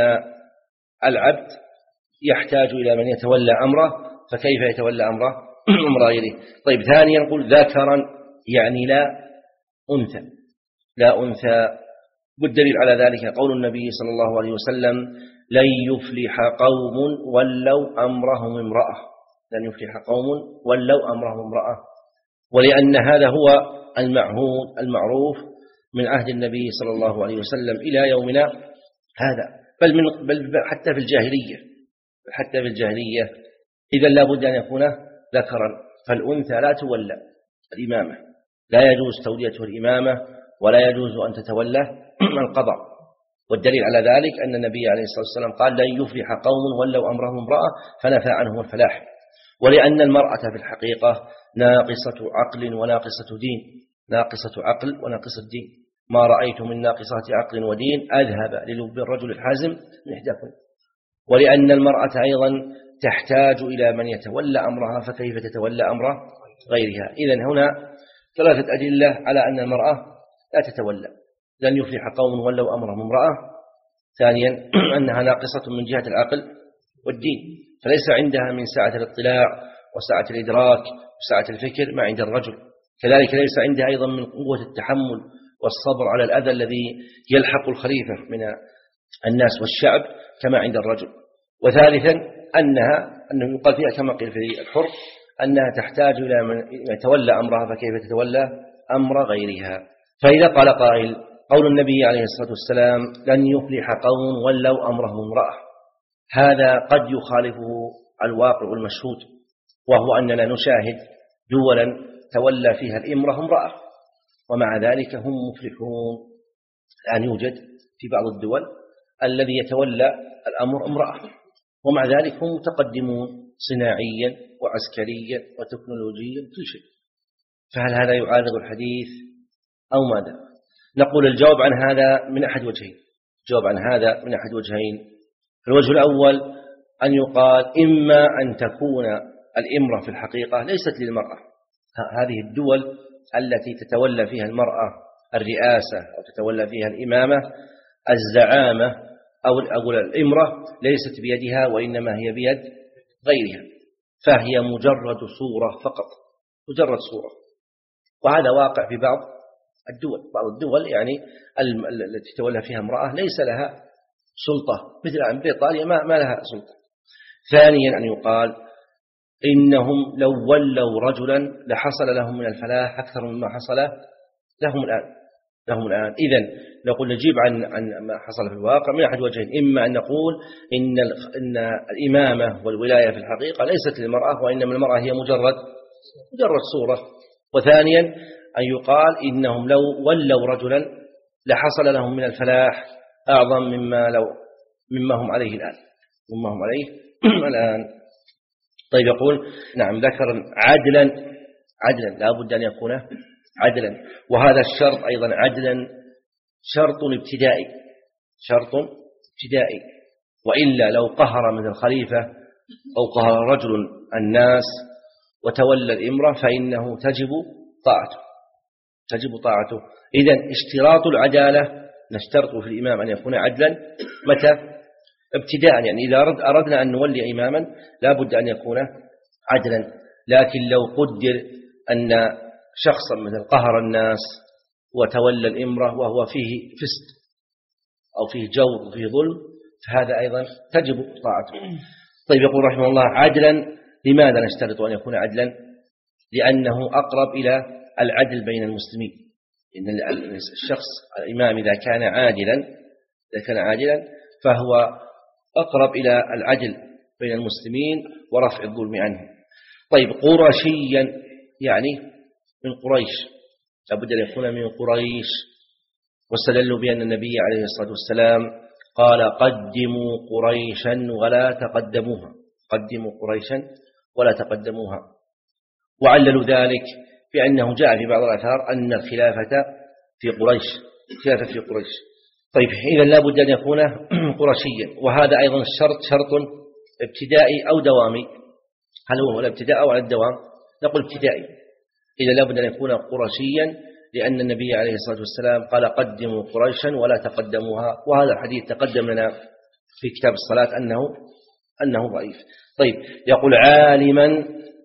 العبد يحتاج إلى من يتولى أمره، فكيف يتولى أمره أمر غيره؟ طيب ثانيا نقول ذكرا، يعني لا أنثى، لا أنثى. والدليل على ذلك قول النبي صلى الله عليه وسلم لن يفلح قوم ولو أمرهم امرأة، لن يفلح قوم ولو أمرهم امرأة، ولأن هذا هو المعهود المعروف من عهد النبي صلى الله عليه وسلم إلى يومنا هذا، بل, من بل حتى في الجاهلية، حتى في الجاهلية إذا لا بد أن يكون ذكرا، فالأنثى لا تولى الإمامة، لا يجوز توليته الإمامة، ولا يجوز أن تتولى القضاء. والدليل على ذلك أن النبي عليه الصلاة والسلام قال لن يفلح قوم ولو أمرهم امرأة، فنفى عنهم الفلاح. ولأن المرأة في الحقيقة ناقصة عقل وناقصة دين، ناقصة عقل وناقصة دين، ما رأيت من ناقصات عقل ودين أذهب للب الرجل الحازم من إحداكم. ولأن المرأة أيضا تحتاج إلى من يتولى أمرها، فكيف تتولى أمر غيرها؟ إذن هنا ثلاثة أدلة على أن المرأة لا تتولى، لن يفلح قوم ولو أمرهم امرأة. ثانيا أنها ناقصة من جهة العقل والدين، فليس عندها من سعة الاطلاع وسعة الإدراك وسعة الفكر ما عند الرجل، كذلك ليس عندها أيضا من قوة التحمل والصبر على الأذى الذي يلحق الخليفة من الناس والشعب كما عند الرجل. وثالثا أنها أنه يقال فيها كما قيل في الحر أنها تحتاج إلى من يتولى أمرها، فكيف تتولى أمر غيرها؟ فإذا قال قائل قول النبي عليه الصلاة والسلام لن يفلح قوم ولو أمرهم امرأة، هذا قد يخالفه الواقع المشهود، وهو أننا نشاهد دولا تولى فيها الإمرة امرأة، ومع ذلك هم مفلحون. الآن يوجد في بعض الدول الذي يتولى الأمر امرأة، ومع ذلك هم متقدمون صناعيا وعسكريا وتكنولوجيا كل شيء. فهل هذا يعارض الحديث أو ماذا؟ نقول الجواب عن هذا من أحد وجهين. الجواب عن هذا من أحد وجهين. الوجه الأول أن يقال إما أن تكون الإمرة في الحقيقة ليست للمرأة، هذه الدول التي تتولى فيها المرأة الرئاسة أو تتولى فيها الإمامة، الزعامة أو أقول الإمرة ليست بيدها وإنما هي بيد غيرها، فهي مجرد صورة فقط، مجرد صورة. وهذا واقع في بعض الدول. بعض الدول يعني التي تتولى فيها امرأة ليس لها سلطة، مثل بريطانيا ما ما لها سلطة. ثانيا أن يقال إنهم لو ولوا رجلا لحصل لهم من الفلاح أكثر مما حصل لهم الآن لهم الآن إذن نقول نجيب عن عن ما حصل في الواقع من أحد وجهين. إما أن نقول إن إن الإمامة والولاية في الحقيقة ليست للمرأة، وإنما المرأة هي مجرد مجرد صورة. وثانيا أن يقال إنهم لو ولوا رجلا لحصل لهم من الفلاح أعظم مما لو مما هم عليه الآن مما هم عليه الآن. طيب يقول نعم ذكر عدلا عدلا لا بد أن يكون عدلا، وهذا الشرط أيضا عدلا شرط ابتدائي شرط ابتدائي وإلا لو قهر من الخليفة أو قهر رجل الناس وتولى الإمرة فإنه تجب طاعته تجب طاعته إذن اشتراط العدالة نشترط في الإمام أن يكون عدلا متى؟ ابتداء، يعني إذا أردنا أن نولي إماما لا بد أن يكون عدلا. لكن لو قدر أن شخصا مثل قهر الناس وتولى الإمرة وهو فيه فسق أو فيه جور وفيه ظلم فهذا أيضا تجب طاعته. طيب يقول رحمه الله عدلا، لماذا نشترط أن يكون عدلا؟ لأنه أقرب إلى العدل بين المسلمين. إن الشخص الإمام إذا كان عادلا إذا كان عادلا فهو أقرب إلى العدل بين المسلمين ورفع الظلم عنهم. طيب قرشيا يعني من قريش، لابد أن يكون من قريش. واستدلوا بأن النبي عليه الصلاة والسلام قال قدموا قريشا ولا تقدموها قدموا قريشا ولا تقدموها وعللوا ذلك بأنه جاء في بعض الآثار أن الخلافة في قريش خلافة في قريش. طيب إذا لا بد أن يكون قرشيا، وهذا أيضا الشرط شرط ابتدائي أو دوامي. هل هو الابتداء أو على الدوام؟ نقول ابتدائي. إذا لا بد أن يكون قرشيا لأن النبي عليه الصلاة والسلام قال قدموا قريشا ولا تقدموها، وهذا الحديث تقدم لنا في كتاب الصلاة أنه أنه ضعيف. طيب يقول عالما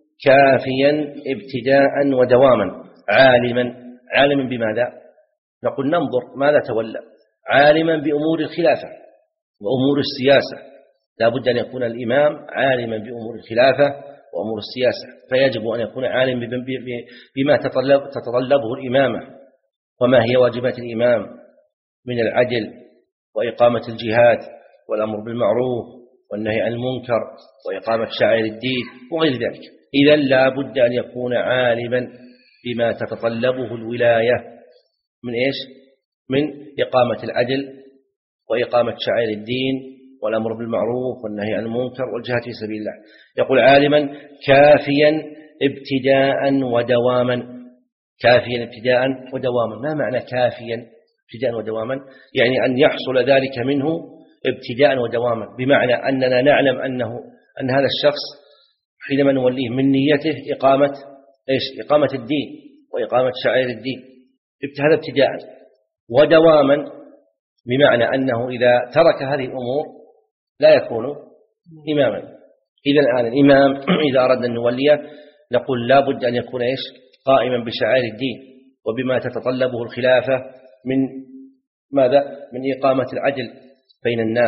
كافيا ابتداء ودواما. عالما عالما بماذا؟ نقول ننظر ماذا تولى. عالما بأمور الخلافة وأمور السياسة، لا بد أن يكون الإمام عالما بأمور الخلافة وأمور السياسة، فيجب أن يكون عالم بما تطلب تتطلبه الإمامة وما هي واجبات الإمام من العدل وإقامة الجهاد والأمر بالمعروف والنهي عن المنكر وإقامة شعائر الدين وغير ذلك. إذا لا بد أن يكون عالما بما تتطلبه الولاية من إيش؟ من إقامة العدل وإقامة شعائر الدين والأمر بالمعروف والنهي عن المنكر والجهاد في سبيل الله. يقول عالما كافيا ابتداء ودواما. كافيا ابتداء ودواما، ما معنى كافيا ابتداء ودواما؟ يعني أن يحصل ذلك منه ابتداء ودواما، بمعنى أننا نعلم أنه أن هذا الشخص حينما نوليه من نيته إقامة إيش؟ إقامة الدين وإقامة شعائر الدين. هذا ابتداء. ودواما بمعنى أنه إذا ترك هذه الأمور لا يكون إماما. إذا الآن الإمام إذا أردنا أن نوليه نقول لا بد أن يكون إيش؟ قائما بشعائر الدين وبما تتطلبه الخلافة من ماذا؟ من إقامة العدل بين الناس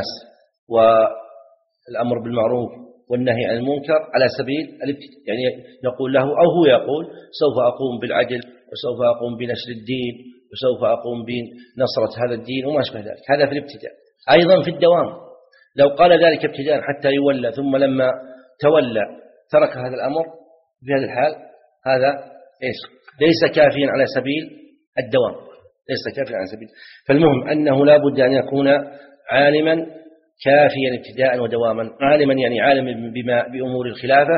والأمر بالمعروف والنهي عن المنكر على سبيل الابتداء. يعني نقول له أو هو يقول سوف أقوم بالعدل وسوف أقوم بنشر الدين وسوف أقوم بنصرة هذا الدين وما أشبه ذلك. هذا في الابتداء. أيضا في الدوام لو قال ذلك ابتداء حتى يولى ثم لما تولى ترك هذا الأمر في هذا الحال هذا إيش ليس كافيا على سبيل الدوام، ليس كافيا على سبيل. فالمهم أنه لا بد أن يكون عالما كافيا ابتداء ودواما. عالما يعني عالم بما بأمور الخلافة،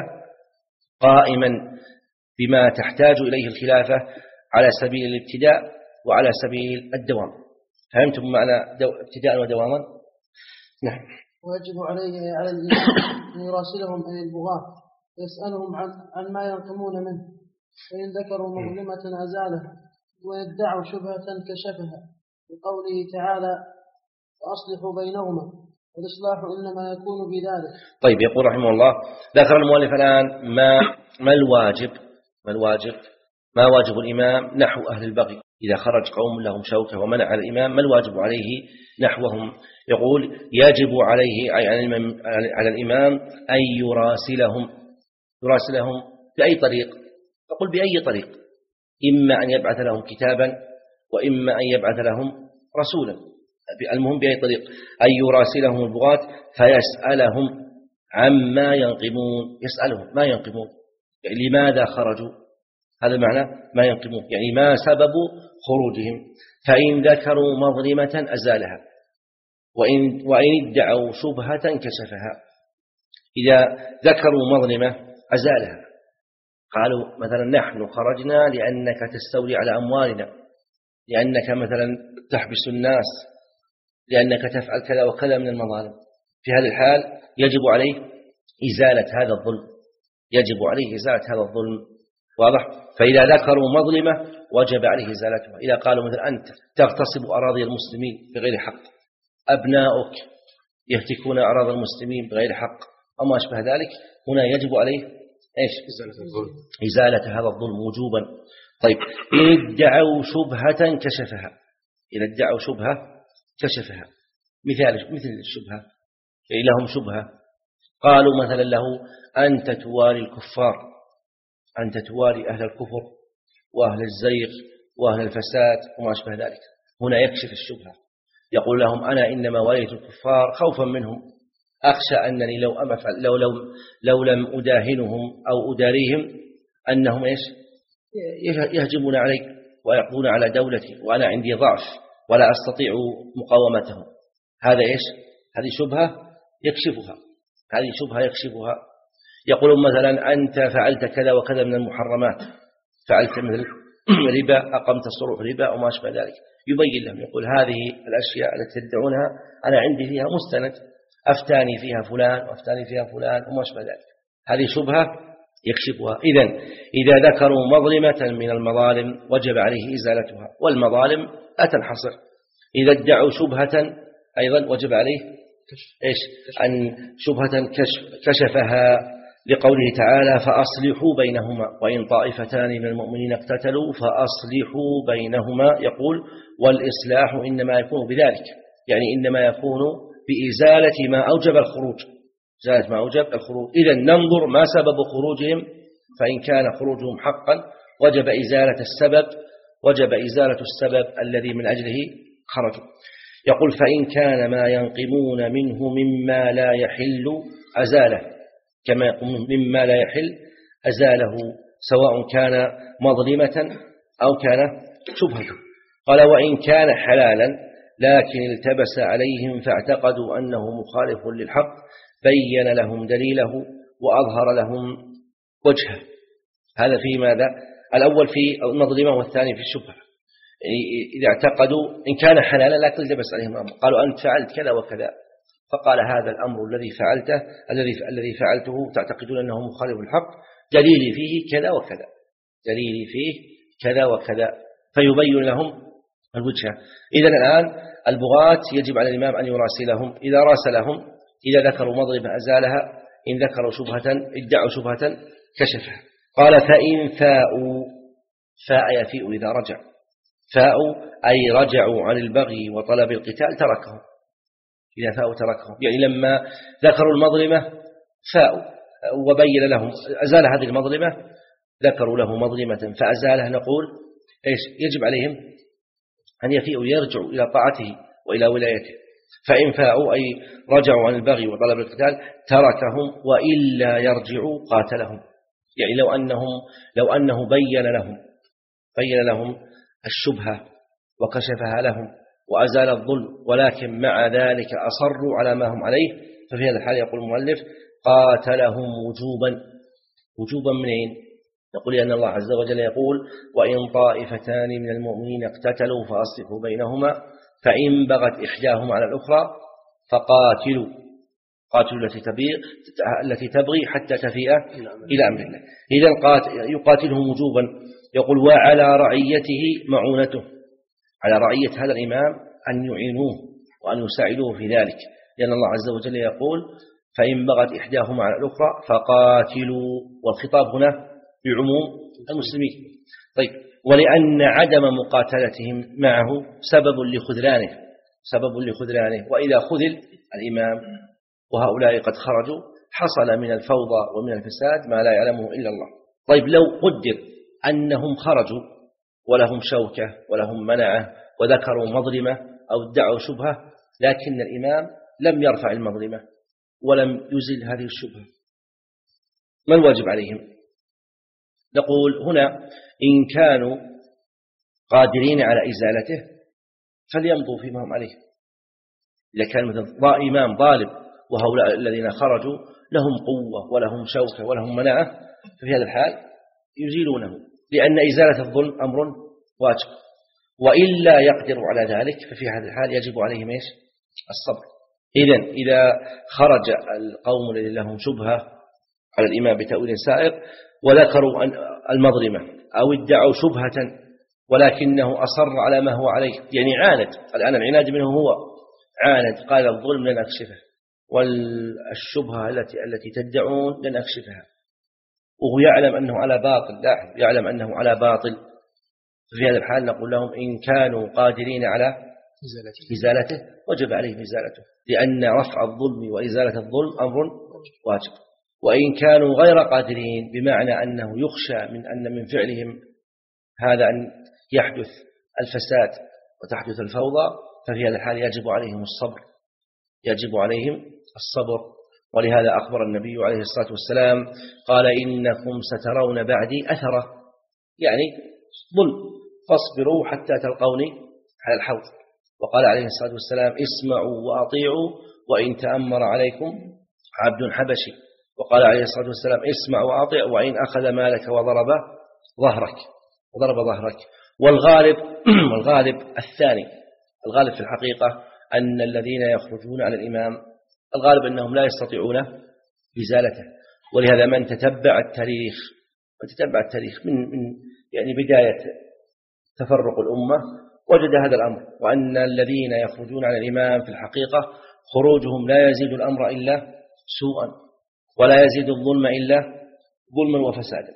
قائما بما تحتاج إليه الخلافة على سبيل الابتداء وعلى سبيل الدوام. فهمتم معنى ابتداء ودواما؟ نعم. ويجب عليه على الإمام أن يراسلهم أي البغاة يسألهم عن, عن ما ينقمون منه، فإن ذكروا مظلمة أزالها وإن ادعوا شبهة كشفها، بقوله تعالى فأصلحوا بينهما، والإصلاح إنما يكون بذلك. طيب، يقول رحمه الله ذكر المؤلف الآن ما ما الواجب ما الواجب ما واجب الإمام نحو أهل البغي إذا خرج قوم لهم شوكة ومنع الإمام، ما الواجب عليه نحوهم؟ يقول يجب عليه على الإمام أن يراسلهم يراسلهم بأي طريق؟ يقول بأي طريق، إما أن يبعث لهم كتابا وإما أن يبعث لهم رسولا، المهم بأي طريق، أن يراسلهم البغاة فيسألهم عما ينقمون، يسألهم ما ينقمون، يعني لماذا خرجوا، هذا معنى ما ينقمون، يعني ما سبب خروجهم. فإن ذكروا مظلمة أزالها وإن, وإن ادعوا شبهة كشفها. إذا ذكروا مظلمة أزالها، قالوا مثلا نحن خرجنا لأنك تستولي على أموالنا، لأنك مثلا تحبس الناس، لأنك تفعل كذا وكذا من المظالم، في هذه الحال يجب عليه إزالة هذا الظلم، يجب عليه إزالة هذا الظلم، واضح؟ فإذا ذكروا مظلمة وجب عليه إزالتها. إذا قالوا مثلا أنت تغتصب أراضي المسلمين بغير حق، أبناؤك يهتكون أراضي المسلمين بغير حق أو ما أشبه ذلك، هنا يجب عليه إيش؟ إزالة هذا الظلم وجوبا. طيب، إن ادعوا شبهة كشفها، إذا ادعوا شبهة كشفها، مثال مثل الشبهة، يعني لهم شبهة، قالوا مثلا له أنت توالي الكفار، أنت توالي أهل الكفر وأهل الزيغ وأهل الفساد وما أشبه ذلك، هنا يكشف الشبهة، يقول لهم أنا إنما واليت الكفار خوفا منهم، أخشى أنني لو أمفعل لو, لو, لو لم أداهنهم أو أداريهم أنهم إيش يهجمون علي ويقضون على دولتي وأنا عندي ضعف ولا أستطيع مقاومتهم. هذا إيش؟ هذه شبهة يكشفها، هذه شبهة يكشفها. يقولون مثلا أنت فعلت كذا وكذا من المحرمات، فعلت مثل ربا، أقمت صروح ربا وما أشبه ذلك، يبين لهم، يقول هذه الأشياء التي تدعونها أنا عندي فيها مستند، أفتاني فيها فلان وأفتاني فيها فلان وما أشبه ذلك، هذه شبهة يكشفها. إذن إذا ذكروا مظلمة من المظالم وجب عليه إزالتها، والمظالم لا تنحصر. إذا ادعوا شبهة أيضا وجب عليه إيش؟ أن شبهة كشفها، لقوله تعالى فأصلحوا بينهما وإن طائفتان من المؤمنين اقتتلوا فأصلحوا بينهما، يقول والإصلاح إنما يكون بذلك، يعني إنما يكون بإزالة ما أوجب الخروج، إزالة ما أوجب الخروج. إذا ننظر ما سبب خروجهم، فإن كان خروجهم حقا وجب إزالة السبب، وجب إزالة السبب الذي من أجله خرجوا. يقول فإن كان ما ينقمون منه مما لا يحل أزاله، كما يقولون مما لا يحل أزاله، سواء كان مظلمة أو كان شبهة. قال وإن كان حلالا لكن التبس عليهم فاعتقدوا أنه مخالف للحق بين لهم دليله وأظهر لهم وجهه. هذا في ماذا؟ الأول في المظلمة والثاني في الشبهة. إذا اعتقدوا إن كان حلالا لكن التبس عليهم الأمر، قالوا أنت فعلت كذا وكذا، فقال هذا الأمر الذي فعلته الذي الذي فعلته تعتقدون أنه مخالف الحق، دليلي فيه كذا وكذا، دليلي فيه كذا وكذا، فيبين لهم الوجهة. إذن الآن البغاة يجب على الإمام أن يراسلهم، إذا راسلهم إذا ذكروا مظلمة أزالها، إن ذكروا شبهة ادعوا شبهة كشفها. قال فإن فاءوا، فاء يفيء إذا رجع، فاءوا أي رجعوا عن البغي وطلب القتال تركهم، إذا فاءوا تركهم، يعني لما ذكروا المظلمة فاءوا وبين لهم أزال هذه المظلمة، ذكروا له مظلمة فأزالها، نقول إيش يجب عليهم أن يفيئوا يرجعوا إلى طاعته وإلى ولايته. فإن فاءوا أي رجعوا عن البغي وطلب القتال تركهم، وإلا يرجعوا قاتلهم، يعني لو أنهم لو أنه بين لهم بين لهم الشبهة وكشفها لهم وأزال الظلم، ولكن مع ذلك أصروا على ما هم عليه، ففي هذا الحال يقول المؤلف قاتلهم وجوبا. وجوبا منين؟ يقول لأن الله عز وجل يقول وإن طائفتان من المؤمنين اقتتلوا فأصلحوا بينهما فإن بغت إحداهما على الأخرى فقاتلوا قاتلوا التي تبغي التي تبغي حتى تفيء إلى أمر الله. إذن يقاتلهم وجوبا. يقول وعلى رعيته معونته، على رعية هذا الإمام أن يعينوه وأن يساعدوه في ذلك، لأن الله عز وجل يقول فإن بغت إحداهما على الأخرى فقاتلوا، والخطاب هنا بعموم المسلمين. طيب، ولأن عدم مقاتلتهم معه سبب لخذلانه سبب لخذلانه وإذا خذل الإمام وهؤلاء قد خرجوا حصل من الفوضى ومن الفساد ما لا يعلمه إلا الله. طيب، لو قدر أنهم خرجوا ولهم شوكة ولهم منعة وذكروا مظلمة أو ادعوا شبهة، لكن الإمام لم يرفع المظلمة ولم يزل هذه الشبهة، ما الواجب عليهم؟ نقول هنا إن كانوا قادرين على إزالته فليمضوا فيما هم عليه. إذا كان مثل إمام ظالم وهؤلاء الذين خرجوا لهم قوة ولهم شوكة ولهم مناعة، ففي هذا الحال يزيلونه، لأن إزالة الظلم أمر واجب، وإلا يقدر على ذلك ففي هذا الحال يجب عليهم إيش؟ الصبر. إذن إذا خرج القوم الذين لهم شبهة على الإمام بتأويل سائر وذكروا المظلمة أو ادعوا شبهة ولكنه أصر على ما هو عليه، يعني عاند، الآن العناد منه هو عاند، قال الظلم لن أكشفه والشبهة التي التي تدعون لن أكشفها، وهو يعلم أنه على باطل، لا يعلم أنه على باطل، في هذا الحال نقول لهم إن كانوا قادرين على إزالته وجب عليهم إزالته، لأن رفع الظلم وإزالة الظلم أمر واجب. وإن كانوا غير قادرين بمعنى أنه يخشى من أن من فعلهم هذا أن يحدث الفساد وتحدث الفوضى، ففي هذا الحال يجب عليهم الصبر يجب عليهم الصبر ولهذا أخبر النبي عليه الصلاة والسلام قال إنكم سترون بعدي أثرة، يعني ظلم، فاصبروا حتى تلقوني على الحوض. وقال عليه الصلاة والسلام اسمعوا وأطيعوا وإن تأمر عليكم عبد حبشي. وقال عليه الصلاة والسلام اسمع وأطيع وإن أخذ مالك وضرب ظهرك وضرب ظهرك. والغالب والغالب الثاني، الغالب في الحقيقة أن الذين يخرجون على الإمام الغالب أنهم لا يستطيعون إزالته، ولهذا من تتبع التاريخ من تتبع التاريخ من من يعني بداية تفرق الأمة وجد هذا الأمر، وأن الذين يخرجون على الإمام في الحقيقة خروجهم لا يزيد الأمر إلا سوءا ولا يزيد الظلم إلا ظلما وفسادا.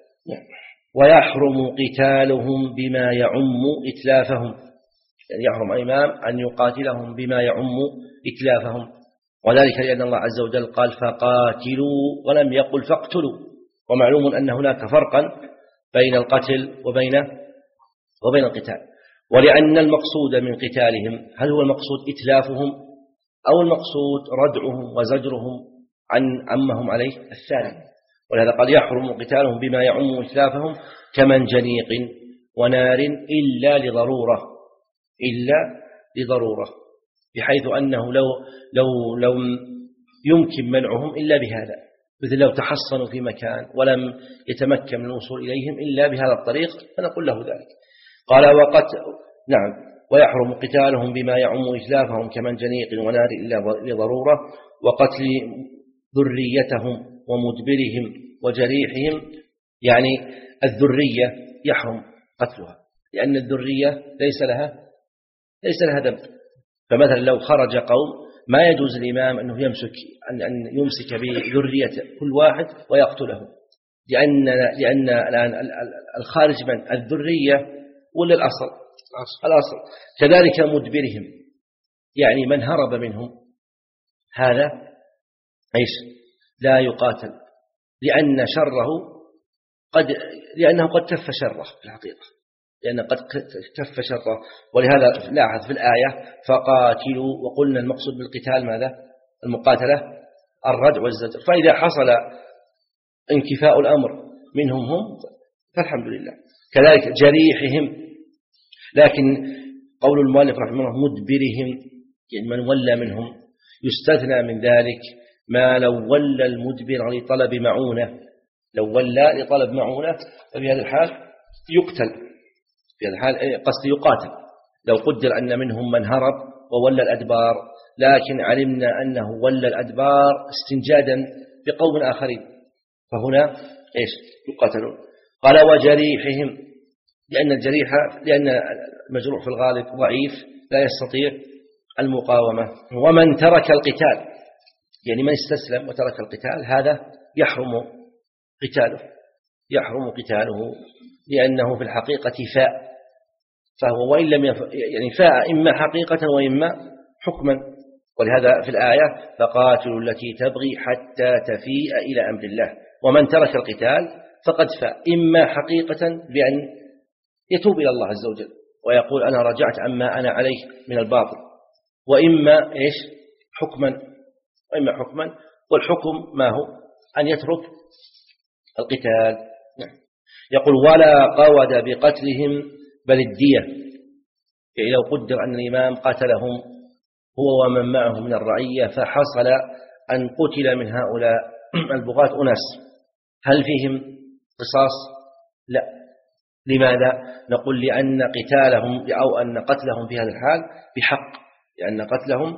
ويحرم قتالهم بما يعم إتلافهم، يعني يحرم الإمام أن يقاتلهم بما يعم إتلافهم، وذلك لأن الله عز وجل قال فقاتلوا ولم يقل فاقتلوا، ومعلوم أن هناك فرقا بين القتل وبين وبين القتال، ولأن المقصود من قتالهم هل هو المقصود إتلافهم أو المقصود ردعهم وزجرهم عن عمهم عليه الثاني. ولهذا قال يحرم قتالهم بما يعم إتلافهم كمنجنيق ونار إلا لضرورة إلا لضرورة بحيث أنه لو لو لو يمكن منعهم إلا بهذا، مثل لو تحصنوا في مكان ولم يتمكن من الوصول إليهم إلا بهذا الطريق فنقول له ذلك. قال وقت نعم ويحرم قتالهم بما يعم إتلافهم كمنجنيق ونار إلا لضرورة وقتل ذريتهم ومدبرهم وجريحهم، يعني الذرية يحرم قتلها لأن الذرية ليس لها ليس لها دم. فمثلا لو خرج قوم ما يجوز الإمام أنه يمسك أن أن يمسك بذرية كل واحد ويقتله، لأن لأن الآن الخارج من الذرية ولا الأصل الأصل كذلك مدبرهم، يعني من هرب منهم هذا ايش لا يقاتل لأن شره قد لأنه قد كف شره في الحقيقة، لأنه قد كف شره. ولهذا لاحظ في الآية فقاتلوا، وقلنا المقصود بالقتال ماذا؟ المقاتلة الردع والزجر. فإذا حصل انكفاء الأمر منهم هم فالحمد لله. كذلك جريحهم. لكن قول المؤلف رحمه الله مدبرهم، يعني من ولى منهم، يستثنى من ذلك ما لو ولى المدبر لطلب معونة، لو ولى لطلب معونة ففي هذا الحال يقتل، في هذا الحال قصد يقاتل. لو قدر أن منهم من هرب وولى الأدبار، لكن علمنا أنه ولى الأدبار استنجادا بقوم آخرين، فهنا إيش يقاتلون. قال وجريحهم، لأن الجريح لأن المجروح في الغالب ضعيف لا يستطيع المقاومة. ومن ترك القتال، يعني من استسلم وترك القتال، هذا يحرم قتاله، يحرم قتاله لأنه في الحقيقة فاء، فهو وإن لم يف... يعني فاء إما حقيقة وإما حكما. ولهذا في الآية فقاتلوا التي تبغي حتى تفيء إلى أمر الله. ومن ترك القتال فقد فاء إما حقيقة بأن يتوب إلى الله عز وجل ويقول أنا رجعت عما أنا عليه من الباطل، وإما إيش حكما، وإما حكما، والحكم ما هو أن يترك القتال. يقول ولا قود بقتلهم بل الدية، يعني لو قدر أن الإمام قتلهم هو ومن معه من الرعية فحصل أن قتل من هؤلاء البغاة أناس، هل فيهم قصاص؟ لا. لماذا؟ نقول لأن قتالهم أو أن قتلهم في هذا الحال بحق، لأن قتلهم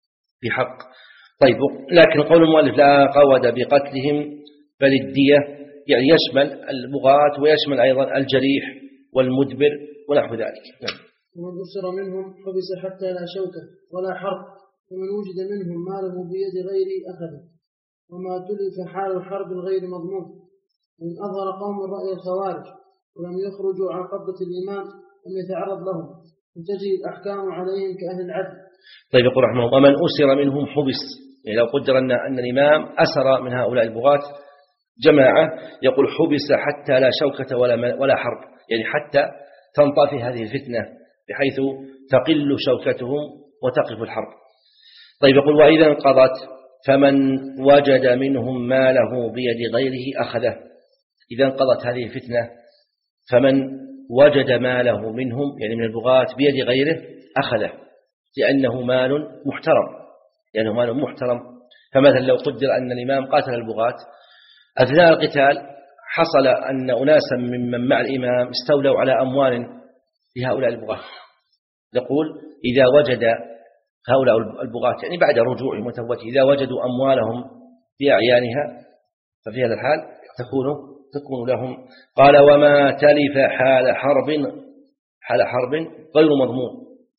بحق. طيب، لكن قول المؤلف لا قود بقتلهم بل الدية، يعني يشمل البغاة ويشمل أيضا الجريح والمدبر ونحو ذلك. نعم. ومن أسر منهم حبس حتى لا شوكة ولا حرب، ومن وجد منهم ماله بيد غير أخذه، وما تلف حال الحرب غير مضمون. وإن أظهر قوم رأي الخوارج ولم يخرجوا عن قبضة الإمام لم يتعرض لهم، وتجري الأحكام عليهم كأهل العدل. طيب، يقول رحمه الله ومن أسر منهم حبس، يعني لو قدر أن, أن الإمام أسر من هؤلاء البغاة جماعة، يقول حبس حتى لا شوكة ولا, ولا حرب، يعني حتى تنطفي هذه الفتنة بحيث تقل شوكتهم وتقف الحرب. طيب، يقول وإذا انقضت فمن وجد منهم ماله بيد غيره أخذه. إذا انقضت هذه الفتنة فمن وجد ماله منهم، يعني من البغاة، بيد غيره أخذه، لأنه مال محترم، لأنه مال محترم. فمثلا لو قدر أن الإمام قاتل البغاة أثناء القتال، حصل أن أناسا ممن مع الإمام استولوا على أموال لهؤلاء البغاة، نقول إذا وجد هؤلاء البغاة، يعني بعد رجوعهم وتوبته، إذا وجدوا أموالهم بأعيانها ففي هذا الحال تكون تكون لهم. قال وما تلف حال حرب حال حرب غير مضمون،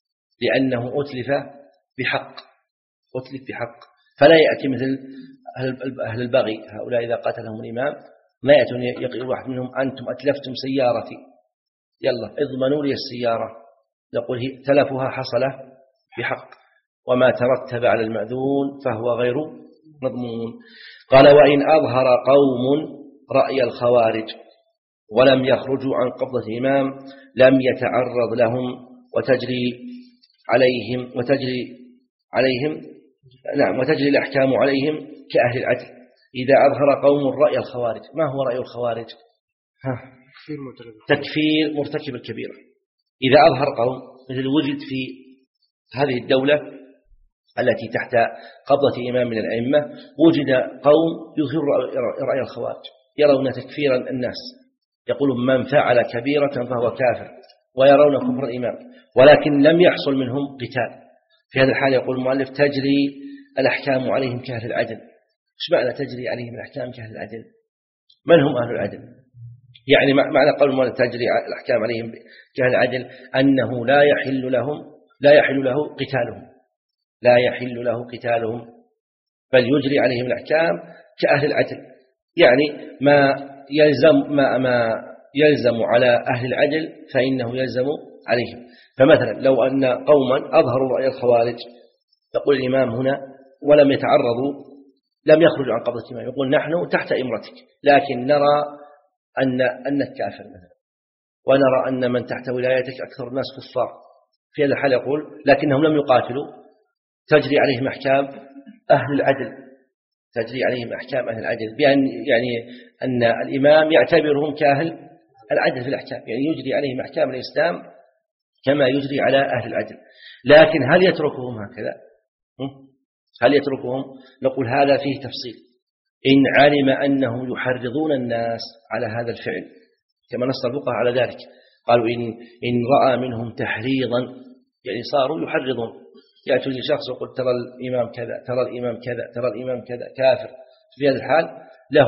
لأنه أتلف بحق، أتلف بحق، فلا يأتي مثل أهل البغي، هؤلاء إذا قاتلهم الإمام ما يأتون يقول واحد منهم أنتم أتلفتم سيارتي، يلا اضمنوا لي السيارة، نقول تلفها حصل بحق، وما ترتب على المأذون فهو غير مضمون. قال وإن أظهر قوم رأي الخوارج ولم يخرجوا عن قبضة الإمام لم يتعرض لهم وتجري عليهم وتجري عليهم نعم وتجري الأحكام عليهم كأهل العدل. إذا أظهر قوم رأي الخوارج، ما هو رأي الخوارج؟ ها. تكفير مرتكب الكبيرة. إذا أظهر قوم، مثل وجد في هذه الدولة التي تحت قبضة إمام من الأئمة، وجد قوم يظهر رأي الخوارج، يرون تكفير الناس، يقولون من فعل كبيرة فهو كافر، ويرون كفر الإمام، ولكن لم يحصل منهم قتال. في هذا الحال يقول المؤلف تجري الأحكام عليهم كأهل العدل. إيش معنى تجري عليهم الأحكام كأهل العدل؟ من هم أهل العدل؟ يعني معنى قول المؤلف تجري الأحكام عليهم كأهل العدل أنه لا يحل لهم لا يحل له قتالهم، لا يحل له قتالهم، بل يجري عليهم الأحكام كأهل العدل، يعني ما يلزم ما ما يلزم على أهل العدل فإنه يلزم عليهم. فمثلا لو أن قوما أظهروا رأي الخوارج، يقول الإمام هنا ولم يتعرضوا، لم يخرجوا عن قبضة الإمام، يقول نحن تحت إمرتك، لكن نرى أن أنك كافر مثلا، ونرى أن من تحت ولايتك أكثر الناس كفار. في هذا الحال يقول لكنهم لم يقاتلوا، تجري عليهم أحكام أهل العدل، تجري عليهم أحكام أهل العدل، بأن يعني أن الإمام يعتبرهم كأهل العدل في الأحكام، يعني يجري عليهم أحكام الإسلام كما يجري على أهل العدل. لكن هل يتركهم هكذا؟ هل يتركهم؟ نقول هذا فيه تفصيل. إن علم أنهم يحرضون الناس على هذا الفعل كما نص الفقهاء على ذلك، قالوا إن, إن رأى منهم تحريضا يعني صاروا يحرضون، يأتوا لشخص ويقول ترى الإمام كذا ترى الإمام كذا ترى الإمام كذا كافر، في هذا الحال له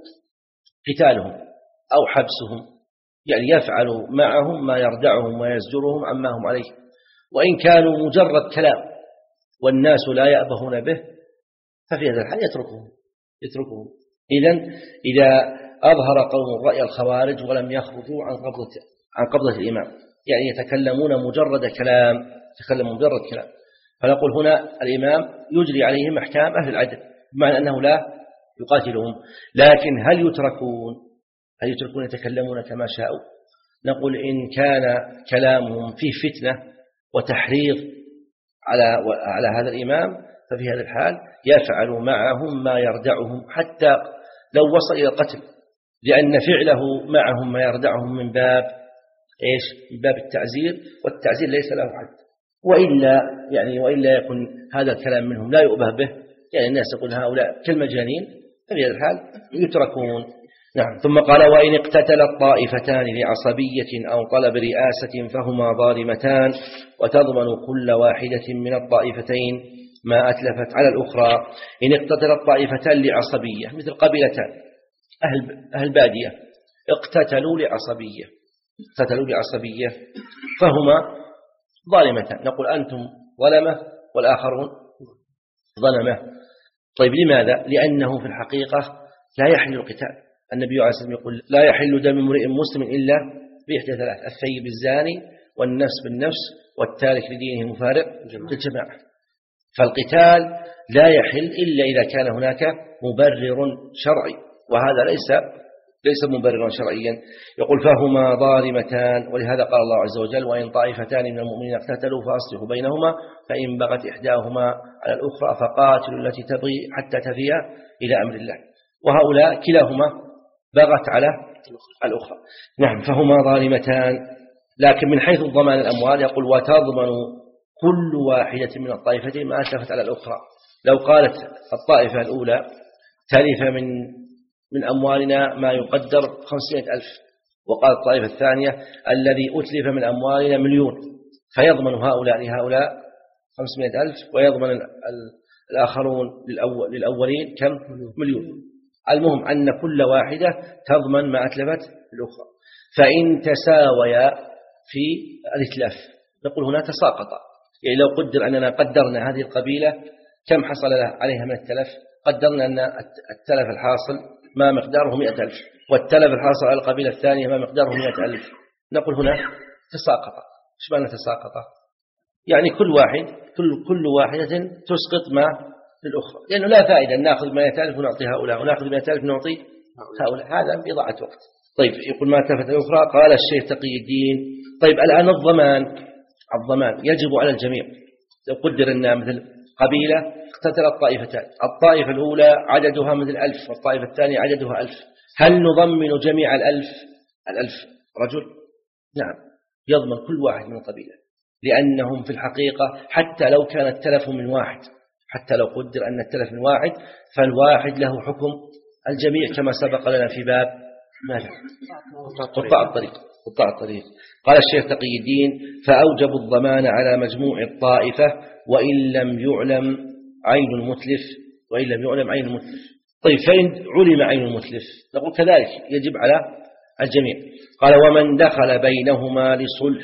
قتالهم أو حبسهم، يعني يفعل معهم ما يردعهم ويزجرهم عما هم عليه. وإن كانوا مجرد كلام والناس لا يأبهون به ففي هذا الحال يتركهم يتركهم إذن إذا أظهر قوم رأي الخوارج ولم يخرجوا عن قبضة عن قبضة الإمام، يعني يتكلمون مجرد كلام يتكلمون مجرد كلام، فنقول هنا الإمام يجري عليهم أحكام أهل العدل، بمعنى أنه لا يقاتلهم. لكن هل يتركون هل يتركون يتكلمون كما شاءوا؟ نقول إن كان كلامهم فيه فتنة وتحريض على على هذا الإمام ففي هذا الحال يفعل معهم ما يردعهم حتى لو وصل إلى القتل، لأن فعله معهم ما يردعهم من باب إيش؟ من باب التعزير، والتعزير ليس له حد. وإلا يعني وإلا يكون هذا الكلام منهم لا يؤبه به، يعني الناس يقول هؤلاء كالمجانين، ففي هذا الحال يتركون. نعم. ثم قال وإن اقتتل الطائفتان لعصبية أو طلب رئاسة فهما ظالمتان وتضمن كل واحدة من الطائفتين ما أتلفت على الأخرى. إن اقتتل الطائفتان لعصبية مثل قبيلتان أهل, أهل بادية اقتتلوا لعصبية اقتتلوا لعصبية فهما ظالمتان، نقول أنتم ظلمة والآخرون ظلمة. طيب لماذا؟ لأنه في الحقيقة لا يحل القتال. النبي عليه الصلاة والسلام يقول لا يحل دم امرئ مسلم إلا بإحدى ثلاث: الثيب الزاني والنفس بالنفس والتارك لدينه مفارق للجماعة. فالقتال لا يحل إلا إذا كان هناك مبرر شرعي، وهذا ليس ليس مبررا شرعيا. يقول فهما ظالمتان، ولهذا قال الله عز وجل وإن طائفتان من المؤمنين اقتتلوا فأصلحوا بينهما فإن بغت إحداهما على الأخرى فقاتلوا التي تبغي حتى تفيء إلى أمر الله. وهؤلاء كلاهما بغت على الأخرى. نعم. فهما ظالمتان. لكن من حيث ضمان الأموال يقول وتضمن كل واحدة من الطائفتين ما أتلفت على الأخرى. لو قالت الطائفة الأولى تلف من من أموالنا ما يقدر خمسمائة ألف، وقال الطائفة الثانية الذي أتلف من أموالنا مليون، فيضمن هؤلاء لهؤلاء خمسمائة ألف ويضمن الآخرون للأولين كم؟ مليون. المهم أن كل واحدة تضمن ما أتلفت الأخرى. فإن تساويا في الإتلاف نقول هنا تساقط، يعني لو قدر أننا قدرنا هذه القبيلة كم حصل عليها من التلف، قدرنا أن التلف الحاصل ما مقداره مئة ألف والتلف الحاصل على القبيلة الثانية ما مقداره مئة ألف، نقول هنا تساقط. إيش معنى تساقط؟ يعني كل واحد كل كل واحدة تسقط ما للأخرى، لأنه لا فائدة أن نأخذ مئة ألف ونعطي هؤلاء ونأخذ مئة ألف ونعطي هؤلاء، هذا بضاعة وقت. طيب يقول ما تلفت الأخرى. قال الشيخ تقي الدين طيب الآن الضمان الضمان يجب على الجميع. لو قدر أن مثل قبيلة اقتتل الطائفتان، الطائفة الأولى عددها مثل ألف والطائفة الثانية عددها ألف، هل نضمن جميع الألف الألف رجل؟ نعم، يضمن كل واحد من القبيلة، لأنهم في الحقيقة حتى لو كان التلف من واحد، حتى لو قدر أن التلف من واحد فالواحد له حكم الجميع كما سبق لنا في باب ماذا؟ قطاع الطريق قطاع الطريق. قال الشيخ تقي الدين فأوجب الضمان على مجموع الطائفة وإن لم يعلم عين المتلف وإن لم يعلم عين المتلف. طيب فإن علم عين المتلف نقول كذلك يجب على الجميع. قال ومن دخل بينهما لصلح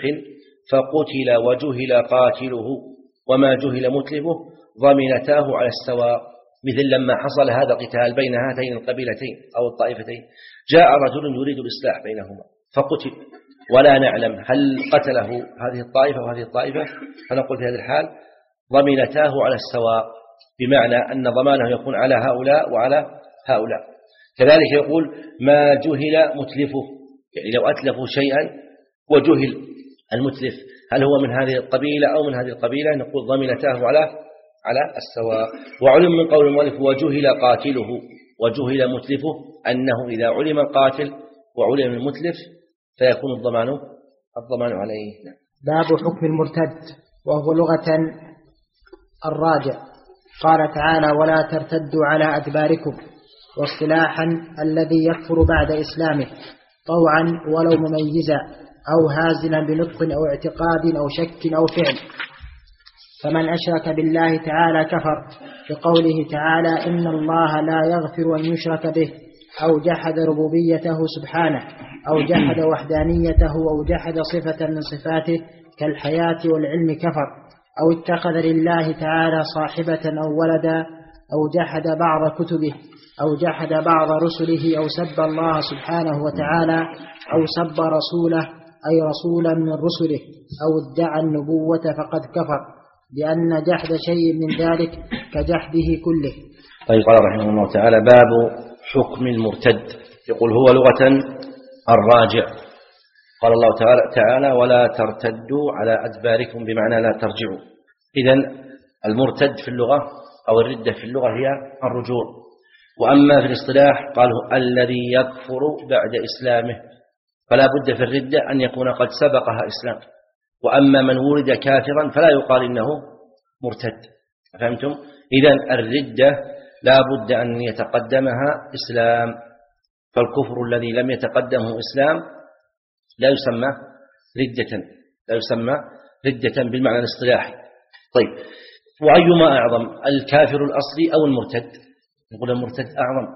فقتل وجهل قاتله وما جهل متلفه ضمنتاه على السواء. مثل لما حصل هذا القتال بين هاتين القبيلتين أو الطائفتين، جاء رجل يريد الإصلاح بينهما فقتل ولا نعلم هل قتله هذه الطائفة وهذه الطائفة، فنقول في هذه الحال ضمنتاه على السواء، بمعنى أن ضمانه يكون على هؤلاء وعلى هؤلاء. كذلك يقول ما جهل متلفه، يعني لو أتلفوا شيئا وجهل المتلف هل هو من هذه القبيلة أو من هذه القبيلة، نقول ضمنتاه على على السواء. وعلم من قول المؤلف وجهل قاتله وجهل متلفه أنه إذا علم القاتل وعلم المتلف فيكون الضمان الضمان عليه. باب حكم المرتد وهو لغة الراجع. قال تعالى ولا ترتدوا على أدباركم، واصطلاحا الذي يكفر بعد إسلامه طوعا ولو مميزا أو هازلا بنطق أو اعتقاد أو شك أو فعل. فمن أشرك بالله تعالى كفر، بقوله تعالى إن الله لا يغفر أن يشرك به، أو جحد ربوبيته سبحانه، أو جحد وحدانيته، أو جحد صفة من صفاته كالحياة والعلم كفر، أو اتخذ لله تعالى صاحبة أو ولدا، أو جحد بعض كتبه، أو جحد بعض رسله، أو سب الله سبحانه وتعالى، أو سب رسوله أي رسولا من رسله، أو ادعى النبوة فقد كفر، لأن جحد شيء من ذلك كجحده كله. طيب قال رحمه الله تعالى باب حكم المرتد. يقول هو لغة الراجع. قال الله تعالى ولا ترتدوا على أدباركم بمعنى لا ترجعوا. إذن المرتد في اللغة أو الردة في اللغة هي الرجوع. وأما في الاصطلاح قالوا الذي يكفر بعد إسلامه، فلا بد في الردة أن يكون قد سبقها إسلام. وأما من ولد كافرا فلا يقال إنه مرتد. فهمتم؟ إذن الردة لا بد أن يتقدمها إسلام، فالكفر الذي لم يتقدمه إسلام لا يسمى ردة، لا يسمى ردة بالمعنى الاصطلاحي. طيب وأيما أعظم الكافر الأصلي أو المرتد؟ نقول المرتد أعظم،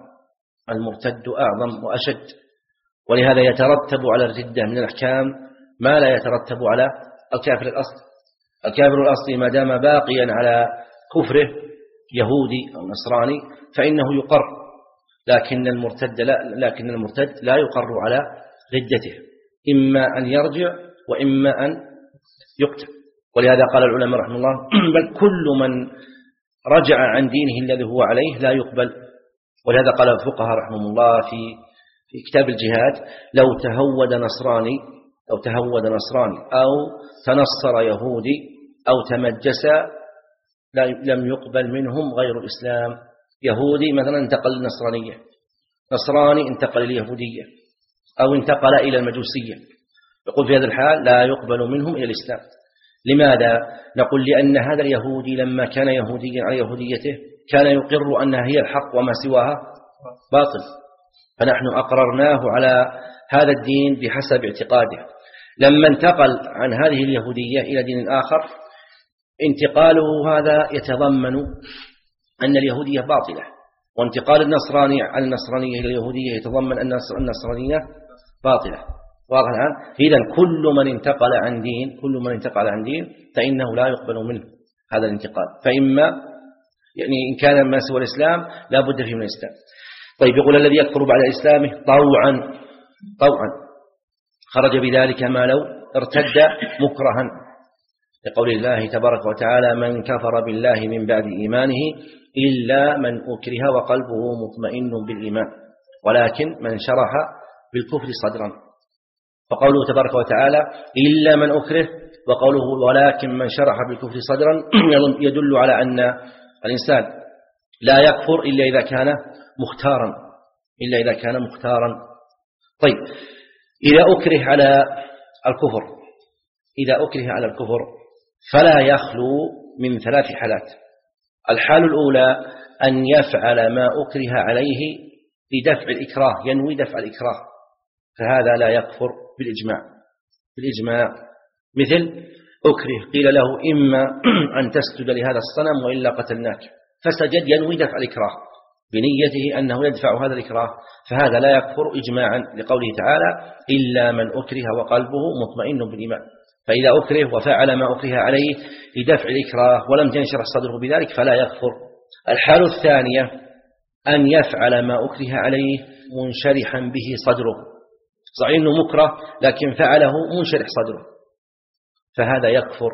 المرتد أعظم وأشد، ولهذا يترتب على الردة من الأحكام ما لا يترتب على الكافر الأصلي. الكافر الأصلي ما دام باقيا على كفره يهودي أو نصراني فإنه يقر، لكن المرتد لا, لكن المرتد لا يقر على ردته، إما أن يرجع وإما أن يقتل. ولهذا قال العلماء رحمه الله بل كل من رجع عن دينه الذي هو عليه لا يقبل. ولهذا قال الفقهاء رحمه الله في في كتاب الجهاد لو تهود نصراني أو تهود نصراني أو تنصر يهودي أو تمجس لم يقبل منهم غير الإسلام. يهودي مثلا انتقل للنصرانية، نصراني انتقل لليهودية، أو انتقل إلى المجوسية، يقول في هذا الحال لا يقبل منهم إلى الإسلام. لماذا؟ نقول لأن هذا اليهودي لما كان يهوديا على يهوديته كان يقر أنها هي الحق وما سواها باطل، فنحن أقررناه على هذا الدين بحسب اعتقاده. لما انتقل عن هذه اليهودية إلى دين آخر انتقاله هذا يتضمن أن اليهودية باطلة، وانتقال النصراني عن النصرانية إلى اليهودية يتضمن أن النصرانية باطلة. واضح الآن؟ إذن كل من انتقل عن دين كل من انتقل عن دين فإنه لا يقبل منه هذا الانتقال، فإما يعني إن كان ما سوى الإسلام لا بد فيه من الإسلام. طيب يقول الذي يكفر بعد إسلامه طوعا طوعا خرج بذلك ما لو ارتد مكرها، لقول الله تبارك وتعالى من كفر بالله من بعد إيمانه إلا من أكره وقلبه مطمئن بالإيمان ولكن من شرح بالكفر صدرا. فقوله تبارك وتعالى إلا من أكره وقوله ولكن من شرح بالكفر صدرا يدل على أن الإنسان لا يكفر إلا إذا كان مختارا إلا إذا كان مختارا. طيب إذا أكره على الكفر إذا أكره على الكفر فلا يخلو من ثلاث حالات. الحال الأولى أن يفعل ما أكره عليه لدفع الإكراه، ينوي دفع الإكراه، فهذا لا يكفر بالإجماع بالإجماع مثل أكره قيل له إما أن تسجد لهذا الصنم وإلا قتلناك، فسجد ينوي دفع الإكراه بنيته أنه يدفع هذا الإكراه، فهذا لا يكفر إجماعا لقوله تعالى إلا من أكره وقلبه مطمئن بالإيمان. فإذا أكره وفعل ما أكره عليه لدفع الإكراه ولم تنشرح صدره بذلك فلا يكفر. الحالة الثانية أن يفعل ما أكره عليه منشرحا به صدره، صحيح أنه مكره لكن فعله منشرح صدره، فهذا يكفر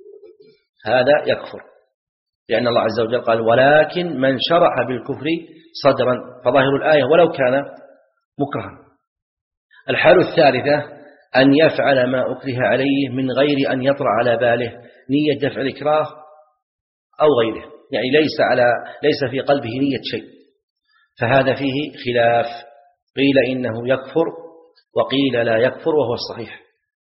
هذا يكفر لأن الله عز وجل قال ولكن من شرح بالكفر صدرا، فظاهر الآية ولو كان مكرها. الحالة الثالثة أن يفعل ما أكره عليه من غير أن يطرأ على باله نية دفع الإكراه أو غيره، يعني ليس على ليس في قلبه نية شيء، فهذا فيه خلاف، قيل إنه يكفر وقيل لا يكفر، وهو الصحيح،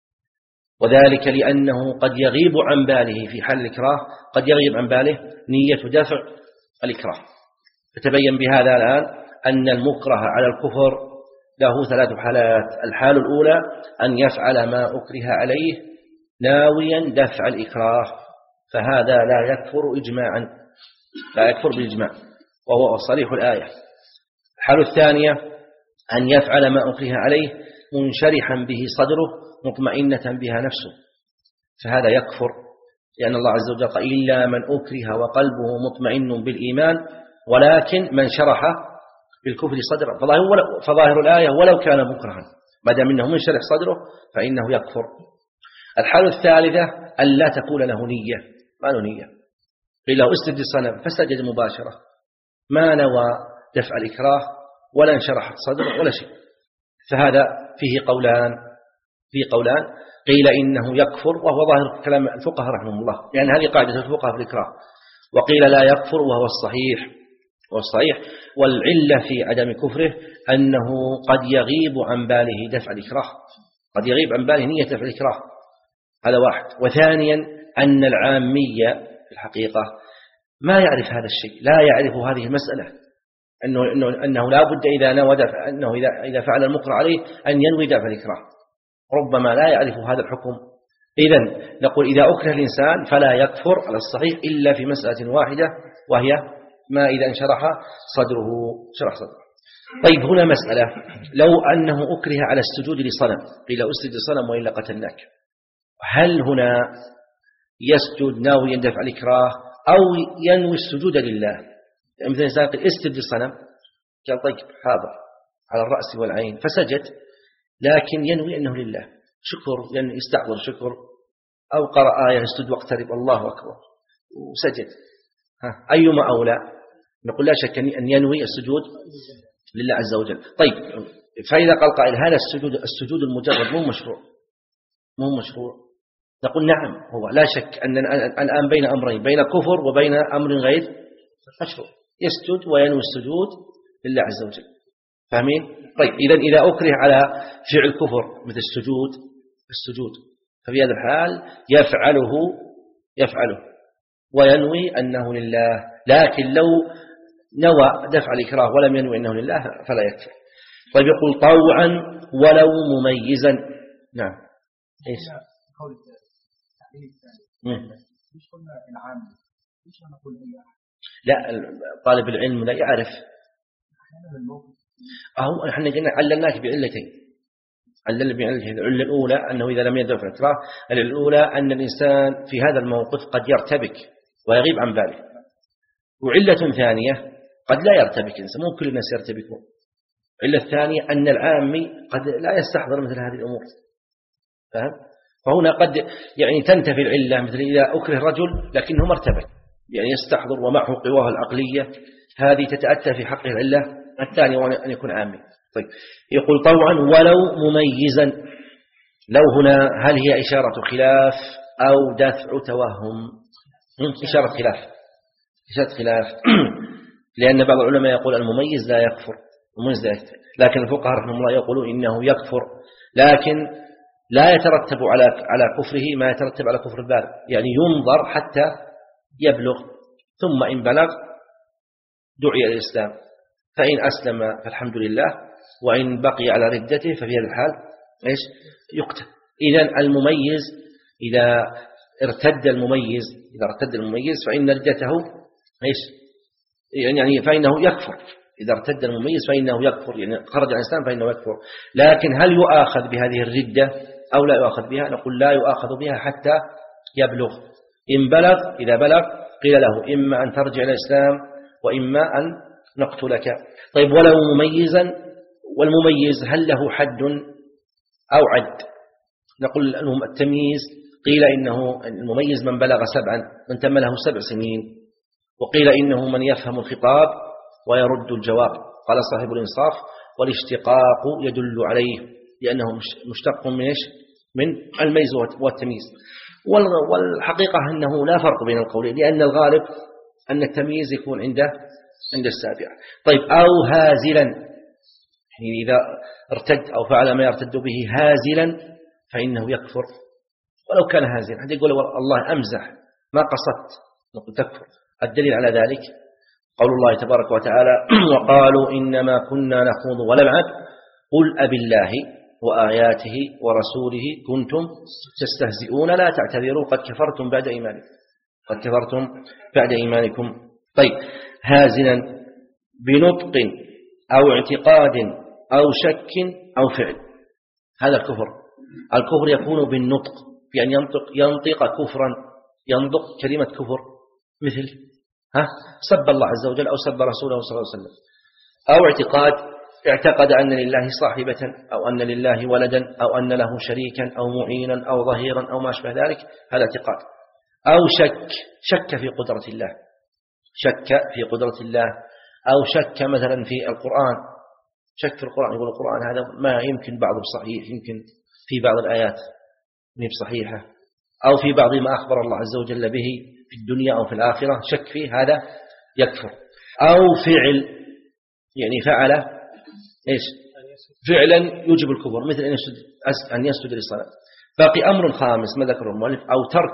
وذلك لأنه قد يغيب عن باله في حال الإكراه، قد يغيب عن باله نية دفع الإكراه. فتبين بهذا الآن أن المكره على الكفر له ثلاث حالات. الحال الأولى أن يفعل ما أكره عليه ناويا دفع الإكراه، فهذا لا يكفر إجماعا، لا يكفر بالإجماع، وهو صريح الآية. الحال الثانية أن يفعل ما أكره عليه منشرحا به صدره مطمئنة بها نفسه، فهذا يكفر، لأن الله عز وجل قال إلا من أكره وقلبه مطمئن بالإيمان ولكن من شرح بالكفر صدره، فظاهر الآية ولو كان مكرها ما دام منه منشرح صدره فإنه يكفر. الحالة الثالثة أن لا تكون له نية، ما له نية، قيل له اسجد الصنم فسجد مباشرة، ما نوى دفع الإكراه ولا انشرح صدره ولا شيء، فهذا فيه قولان فيه قولان قيل إنه يكفر وهو ظاهر كلام الفقهاء رحمهم الله، لأن يعني هذه قاعدة الفقهاء في الإكراه، وقيل لا يكفر وهو الصحيح والصحيح والعلة في عدم كفره أنه قد يغيب عن باله دفع الإكراه، قد يغيب عن باله نية دفع الإكراه، هذا واحد. وثانيا أن العامية في الحقيقة ما يعرف هذا الشيء، لا يعرف هذه المسألة، أنه, إنه, أنه لا بد إذا نوى دفع أنه إذا, إذا فعل المكره عليه أن ينوي دفع الإكراه، ربما لا يعرف هذا الحكم. إذن نقول إذا أكره الإنسان فلا يكفر على الصحيح إلا في مسألة واحدة، وهي ما إذا انشرح صدره شرح صدره. طيب هنا مسألة، لو أنه أكره على السجود لصنم، قيل أسجد الصنم وإلا قتلناك، هل هنا يسجد ناويا دفع الإكراه أو ينوي السجود لله؟ يعني مثل إنسان قال اسجد للصنم، قال طيب حاضر على الرأس والعين فسجد، لكن ينوي أنه لله شكر، يعني يستحضر شكر، أو قرأ آية اسجد واقترب الله أكبر وسجد، ها أيما أولى؟ نقول لا شك أن ينوي السجود لله عز وجل. طيب فإذا قال قائل هذا السجود السجود المجرد مو مشروع مو مشروع نقول نعم، هو لا شك أن الآن بين أمرين، بين كفر وبين أمر غير مشروع، يسجد وينوي السجود لله عز وجل، فاهمين؟ طيب إذا إذا أكره على فعل كفر مثل السجود السجود ففي هذا الحال يفعله يفعله وينوي أنه لله، لكن لو نوى دفع الإكراه ولم ينوي أنه لله فلا يكفر. طيب يقول طوعا ولو مميزا. نعم إيش قول التعليل الثاني مش قلنا العام مش نقول لا طالب العلم لا يعرف أهو احنا قلنا عللناك بعلتين، علل بعلتين. العلة الأولى أنه إذا لم يدفع الإكراه، العلة الأولى أن الإنسان في هذا الموقف قد يرتبك ويغيب عن باله، وعلة ثانية قد لا يرتبك الإنسان، مو كل الناس يرتبكون. العلة الثانية أن العامي قد لا يستحضر مثل هذه الأمور، فهم؟ فهنا قد يعني تنتفي العلة، مثل إذا أكره رجل لكنه مرتبك يعني يستحضر ومعه قواه العقلية، هذه تتأتى في حق العلة الثانية وأن يكون عامي. طيب يقول طوعا ولو مميزا، لو هنا هل هي إشارة خلاف أو دفع توهم؟ إشارة خلاف، إشارة خلاف لأن بعض العلماء يقول المميز لا يكفر، المميز لا يكفر، لكن الفقهاء رحمهم الله يقولون إنه يكفر، لكن لا يترتب على على كفره ما يترتب على كفر البالغ، يعني ينظر حتى يبلغ، ثم إن بلغ دعي إلى الإسلام، فإن أسلم فالحمد لله، وإن بقي على ردته ففي هذا الحال إيش يقتل. إذن المميز إذا ارتد المميز إذا ارتد المميز فإن ردته إيش يعني فإنه يكفر، إذا ارتد المميز فإنه يكفر، يعني خرج عن الإسلام فإنه يكفر. لكن هل يؤاخذ بهذه الردة أو لا يؤاخذ بها؟ نقول لا يؤاخذ بها حتى يبلغ، إن بلغ إذا بلغ قيل له إما أن ترجع إلى الإسلام وإما أن نقتلك. طيب ولو مميزا، والمميز هل له حد أو عد؟ نقول أنهم التمييز قيل إنه المميز من بلغ سبعا، من تم له سبع سنين، وقيل إنه من يفهم الخطاب ويرد الجواب، قال صاحب الإنصاف والاشتقاق يدل عليه لأنه مشتق من إيش؟ من الميز والتمييز. والحقيقة أنه لا فرق بين القولين، لأن الغالب أن التمييز يكون عند عند السابعة. طيب أو هازلا، يعني إذا ارتد أو فعل ما يرتد به هازلا فإنه يكفر ولو كان هازلا. حد يقول الله أمزح ما قصدت، نقول تكفر. الدليل على ذلك قول الله تبارك وتعالى وقالوا إنما كنا نخوض ونلعب قل أبي الله وآياته ورسوله كنتم تستهزئون لا تعتذروا قد كفرتم بعد إيمانكم قد كفرتم بعد إيمانكم. طيب هازلا بنطق أو اعتقاد أو شك أو فعل، هذا الكفر. الكفر يكون بالنطق، يعني ينطق ينطق كفرا، ينطق كلمة كفر، مثل ها سب الله عز وجل أو سب رسوله صلى الله عليه وسلم. أو اعتقاد، اعتقد أن لله صاحبة أو أن لله ولدا أو أن له شريكا أو معينا أو ظهيرا أو ما أشبه ذلك، هذا اعتقاد. أو شك، شك في قدرة الله، شك في قدرة الله. أو شك مثلا في القرآن، شك في القرآن، يقول القرآن هذا ما يمكن بعضه صحيح، يمكن في بعض الآيات مش صحيحة، أو في بعض ما أخبر الله عز وجل به في الدنيا أو في الآخرة، شك فيه، هذا يكفر. أو فعل، يعني فعل إيش فعلا يوجب الكفر، مثل أن يسجد, أن يسجد للصلاة. باقي أمر خامس ما ذكره المؤلف، أو ترك،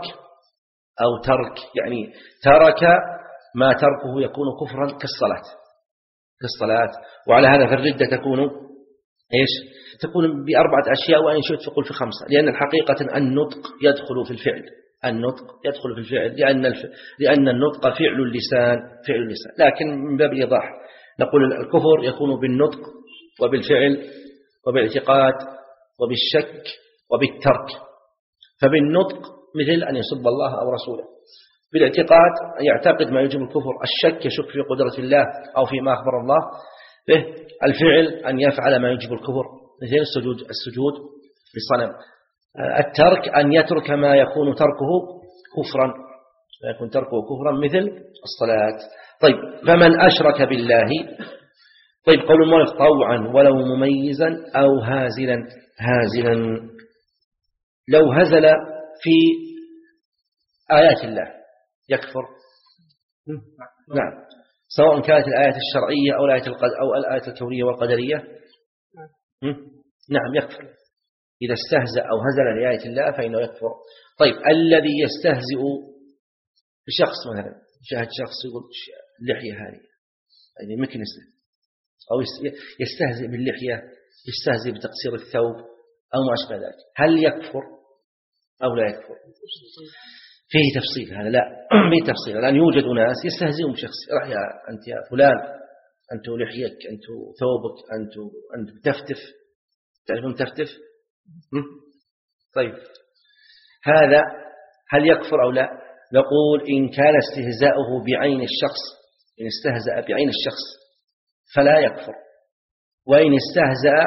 أو ترك يعني ترك ما تركه يكون كفرا كالصلاة كالصلاة. وعلى هذا فالردة تكون إيش تكون بأربعة أشياء، وإن شئت فقل في خمسة، لأن الحقيقة النطق يدخل في الفعل، النطق يدخل في الفعل لأن الف... لأن النطق فعل اللسان فعل اللسان. لكن من باب الإيضاح نقول الكفر يكون بالنطق وبالفعل وبالاعتقاد وبالشك وبالترك. فبالنطق مثل أن يسب الله أو رسوله، بالاعتقاد يعتقد ما يجب الكفر، الشك يشك في قدرة الله أو فيما أخبر الله به، الفعل أن يفعل ما يجب الكفر مثل السجود السجود للصنم، الترك أن يترك ما يكون تركه كفرا يكون تركه كفرا مثل الصلاة. طيب فمن أشرك بالله، طيب قول المؤلف طوعا ولو مميزا أو هازلا، هازلا لو هزل في آيات الله يكفر، نعم، سواء كانت الآيات الشرعية أو الآيات القد أو الآيات الكونية والقدرية، نعم يكفر إذا استهزأ أو هزل لآيات الله فإنه يكفر. طيب الذي يستهزئ بشخص مثلا، شاهد شخص يقول اللحية هذه يعني ممكن يستهزئ، أو يستهزئ باللحية، يستهزئ بتقصير الثوب أو ما أشبه ذلك، هل يكفر أو لا يكفر؟ فيه تفصيل هذا، لا فيه تفصيل. الآن يوجد ناس يستهزئون بشخص، راح يا أنت يا فلان، أنت لحيك، أنت ثوبك، أنت أنت تفتف، تعرفون تفتف؟ طيب هذا هل يكفر أو لا؟ نقول إن كان استهزاؤه بعين الشخص، إن استهزأ بعين الشخص فلا يكفر، وإن استهزأ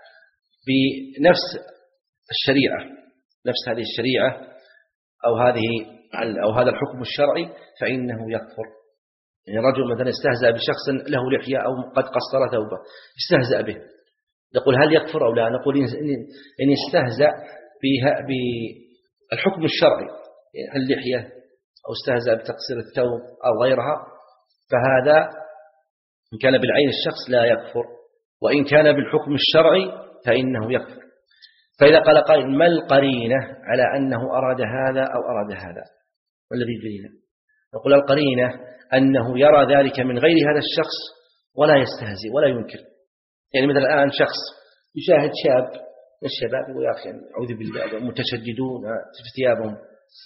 بنفس الشريعة، نفس هذه الشريعة أو هذه أو هذا الحكم الشرعي فإنه يكفر. يعني رجل مثلا استهزأ بشخص له لحية أو قد قصر ثوبه، استهزأ به، نقول هل يكفر أو لا؟ نقول إن استهزأ بالحكم الشرعي اللحية أو استهزأ بتقصير الثوب أو غيرها فهذا إن كان بالعين الشخص لا يكفر، وإن كان بالحكم الشرعي فإنه يكفر. فإذا قال قائل ما القرينة على أنه أراد هذا أو أراد هذا؟ والذي قرينة؟ نقول القرينة أنه يرى ذلك من غير هذا الشخص ولا يستهزئ ولا ينكر. يعني مثلا الآن شخص يشاهد شاب من الشباب يقول يا أخي أعوذ بالله متشددون في ثيابهم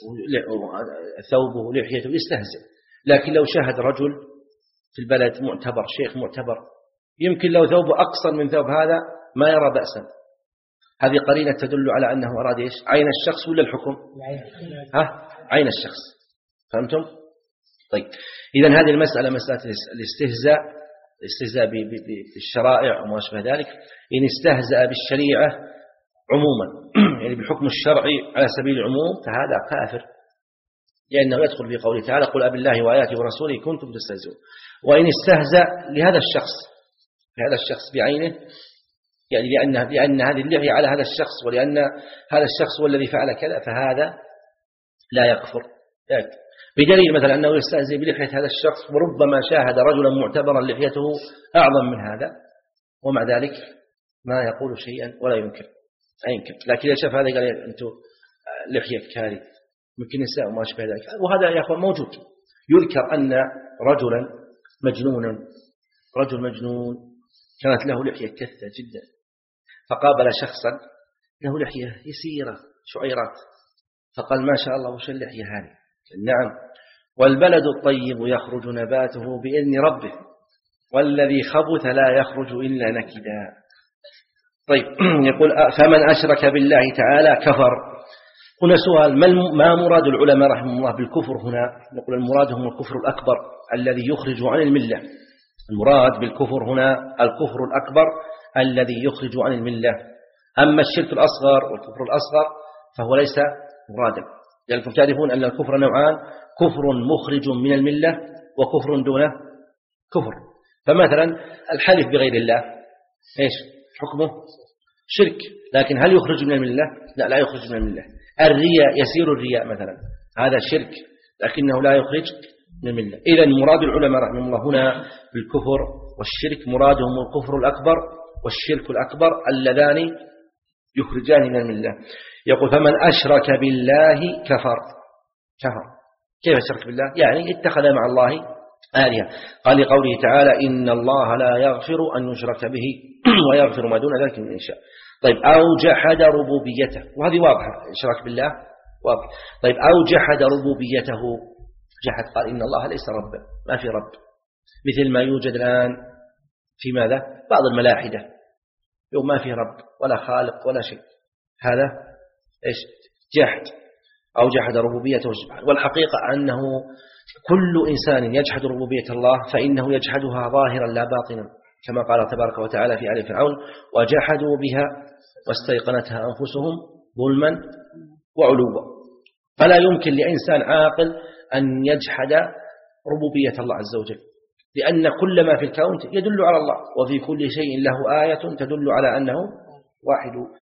ثوبه ولحيته يستهزئ، لكن لو شاهد رجل في البلد معتبر شيخ معتبر يمكن لو ثوبه أقصر من ثوب هذا ما يرى بأسا، هذه قرينة تدل على أنه أراد إيش؟ عين الشخص ولا الحكم؟ ها؟ عين الشخص. فهمتم؟ طيب إذن هذه المسألة مسألة الاستهزاء، الاستهزاء بالشرائع وما أشبه ذلك، إن استهزأ بالشريعة عموما يعني بالحكم الشرعي على سبيل العموم فهذا كافر، لأنه يدخل في قوله تعالى قل أبي الله وآياته ورسوله كنتم تستهزئون. وإن استهزأ لهذا الشخص لهذا الشخص بعينه، يعني لأن, لأن هذه اللحية على هذا الشخص ولأن هذا الشخص هو الذي فعل كذا فهذا لا يكفر بدليل مثلا أنه يستهزئ بلحية هذا الشخص، وربما شاهد رجلا معتبرا لحيته أعظم من هذا، ومع ذلك ما يقول شيئا ولا ينكر ينكر. لكن إذا شاف هذا قال أنتم لحية كاري ممكن نساء وما أشبه ذلك، وهذا يا أخوان موجود. يذكر أن رجلا مجنونا رجل مجنون كانت له لحية كثة جدا، فقابل شخصا له لحية يسيرة شعيرات، فقال ما شاء الله وش اللحية هذه؟ نعم، والبلد الطيب يخرج نباته بإذن ربه والذي خبث لا يخرج إلا نكدا. طيب يقول فمن أشرك بالله تعالى كفر. هنا سؤال، ما مراد العلماء رحمه الله بالكفر هنا؟ نقول المراد هم الكفر الأكبر الذي يخرج عن الملة. المراد بالكفر هنا الكفر الأكبر الذي يخرج عن الملة. أما الشرك الأصغر والكفر الأصغر فهو ليس مرادا، لأنكم تعرفون أن الكفر نوعان، كفر مخرج من الملة وكفر دون كفر. فمثلا الحلف بغير الله إيش حكمه؟ شرك، لكن هل يخرج من الملة؟ لا، لا يخرج من الملة. الرياء، يسير الرياء مثلا، هذا شرك لكنه لا يخرج من الملة. إذن مراد العلماء رحمه الله هنا بالكفر والشرك مرادهم الكفر الأكبر والشرك الأكبر اللذان يخرجان من الملة. يقول فمن أشرك بالله كفر. كفر كيف أشرك بالله؟ يعني اتخذ مع الله آلهة. قال لقوله تعالى إن الله لا يغفر أن يشرك به ويغفر ما دون ذلك من يشاء. طيب أو جحد ربوبيته، وهذه واضحة، إشراك بالله واضح. طيب أو جحد ربوبيته، جحد قال إن الله ليس ربا، ما في رب، مثل ما يوجد الآن في ماذا؟ بعض الملاحدة يوم ما في رب ولا خالق ولا شيء، هذا إيش؟ جحد. أو جحد ربوبيته سبحانه. والحقيقة أنه كل إنسان يجحد ربوبية الله فإنه يجحدها ظاهرا لا باطنا، كما قال تبارك وتعالى في آل فرعون وجحدوا بها واستيقنتها أنفسهم ظلما وعلوا. فلا يمكن لإنسان عاقل أن يجحد ربوبية الله عز وجل، لأن كل ما في الكون يدل على الله، وفي كل شيء له آية تدل على أنه واحد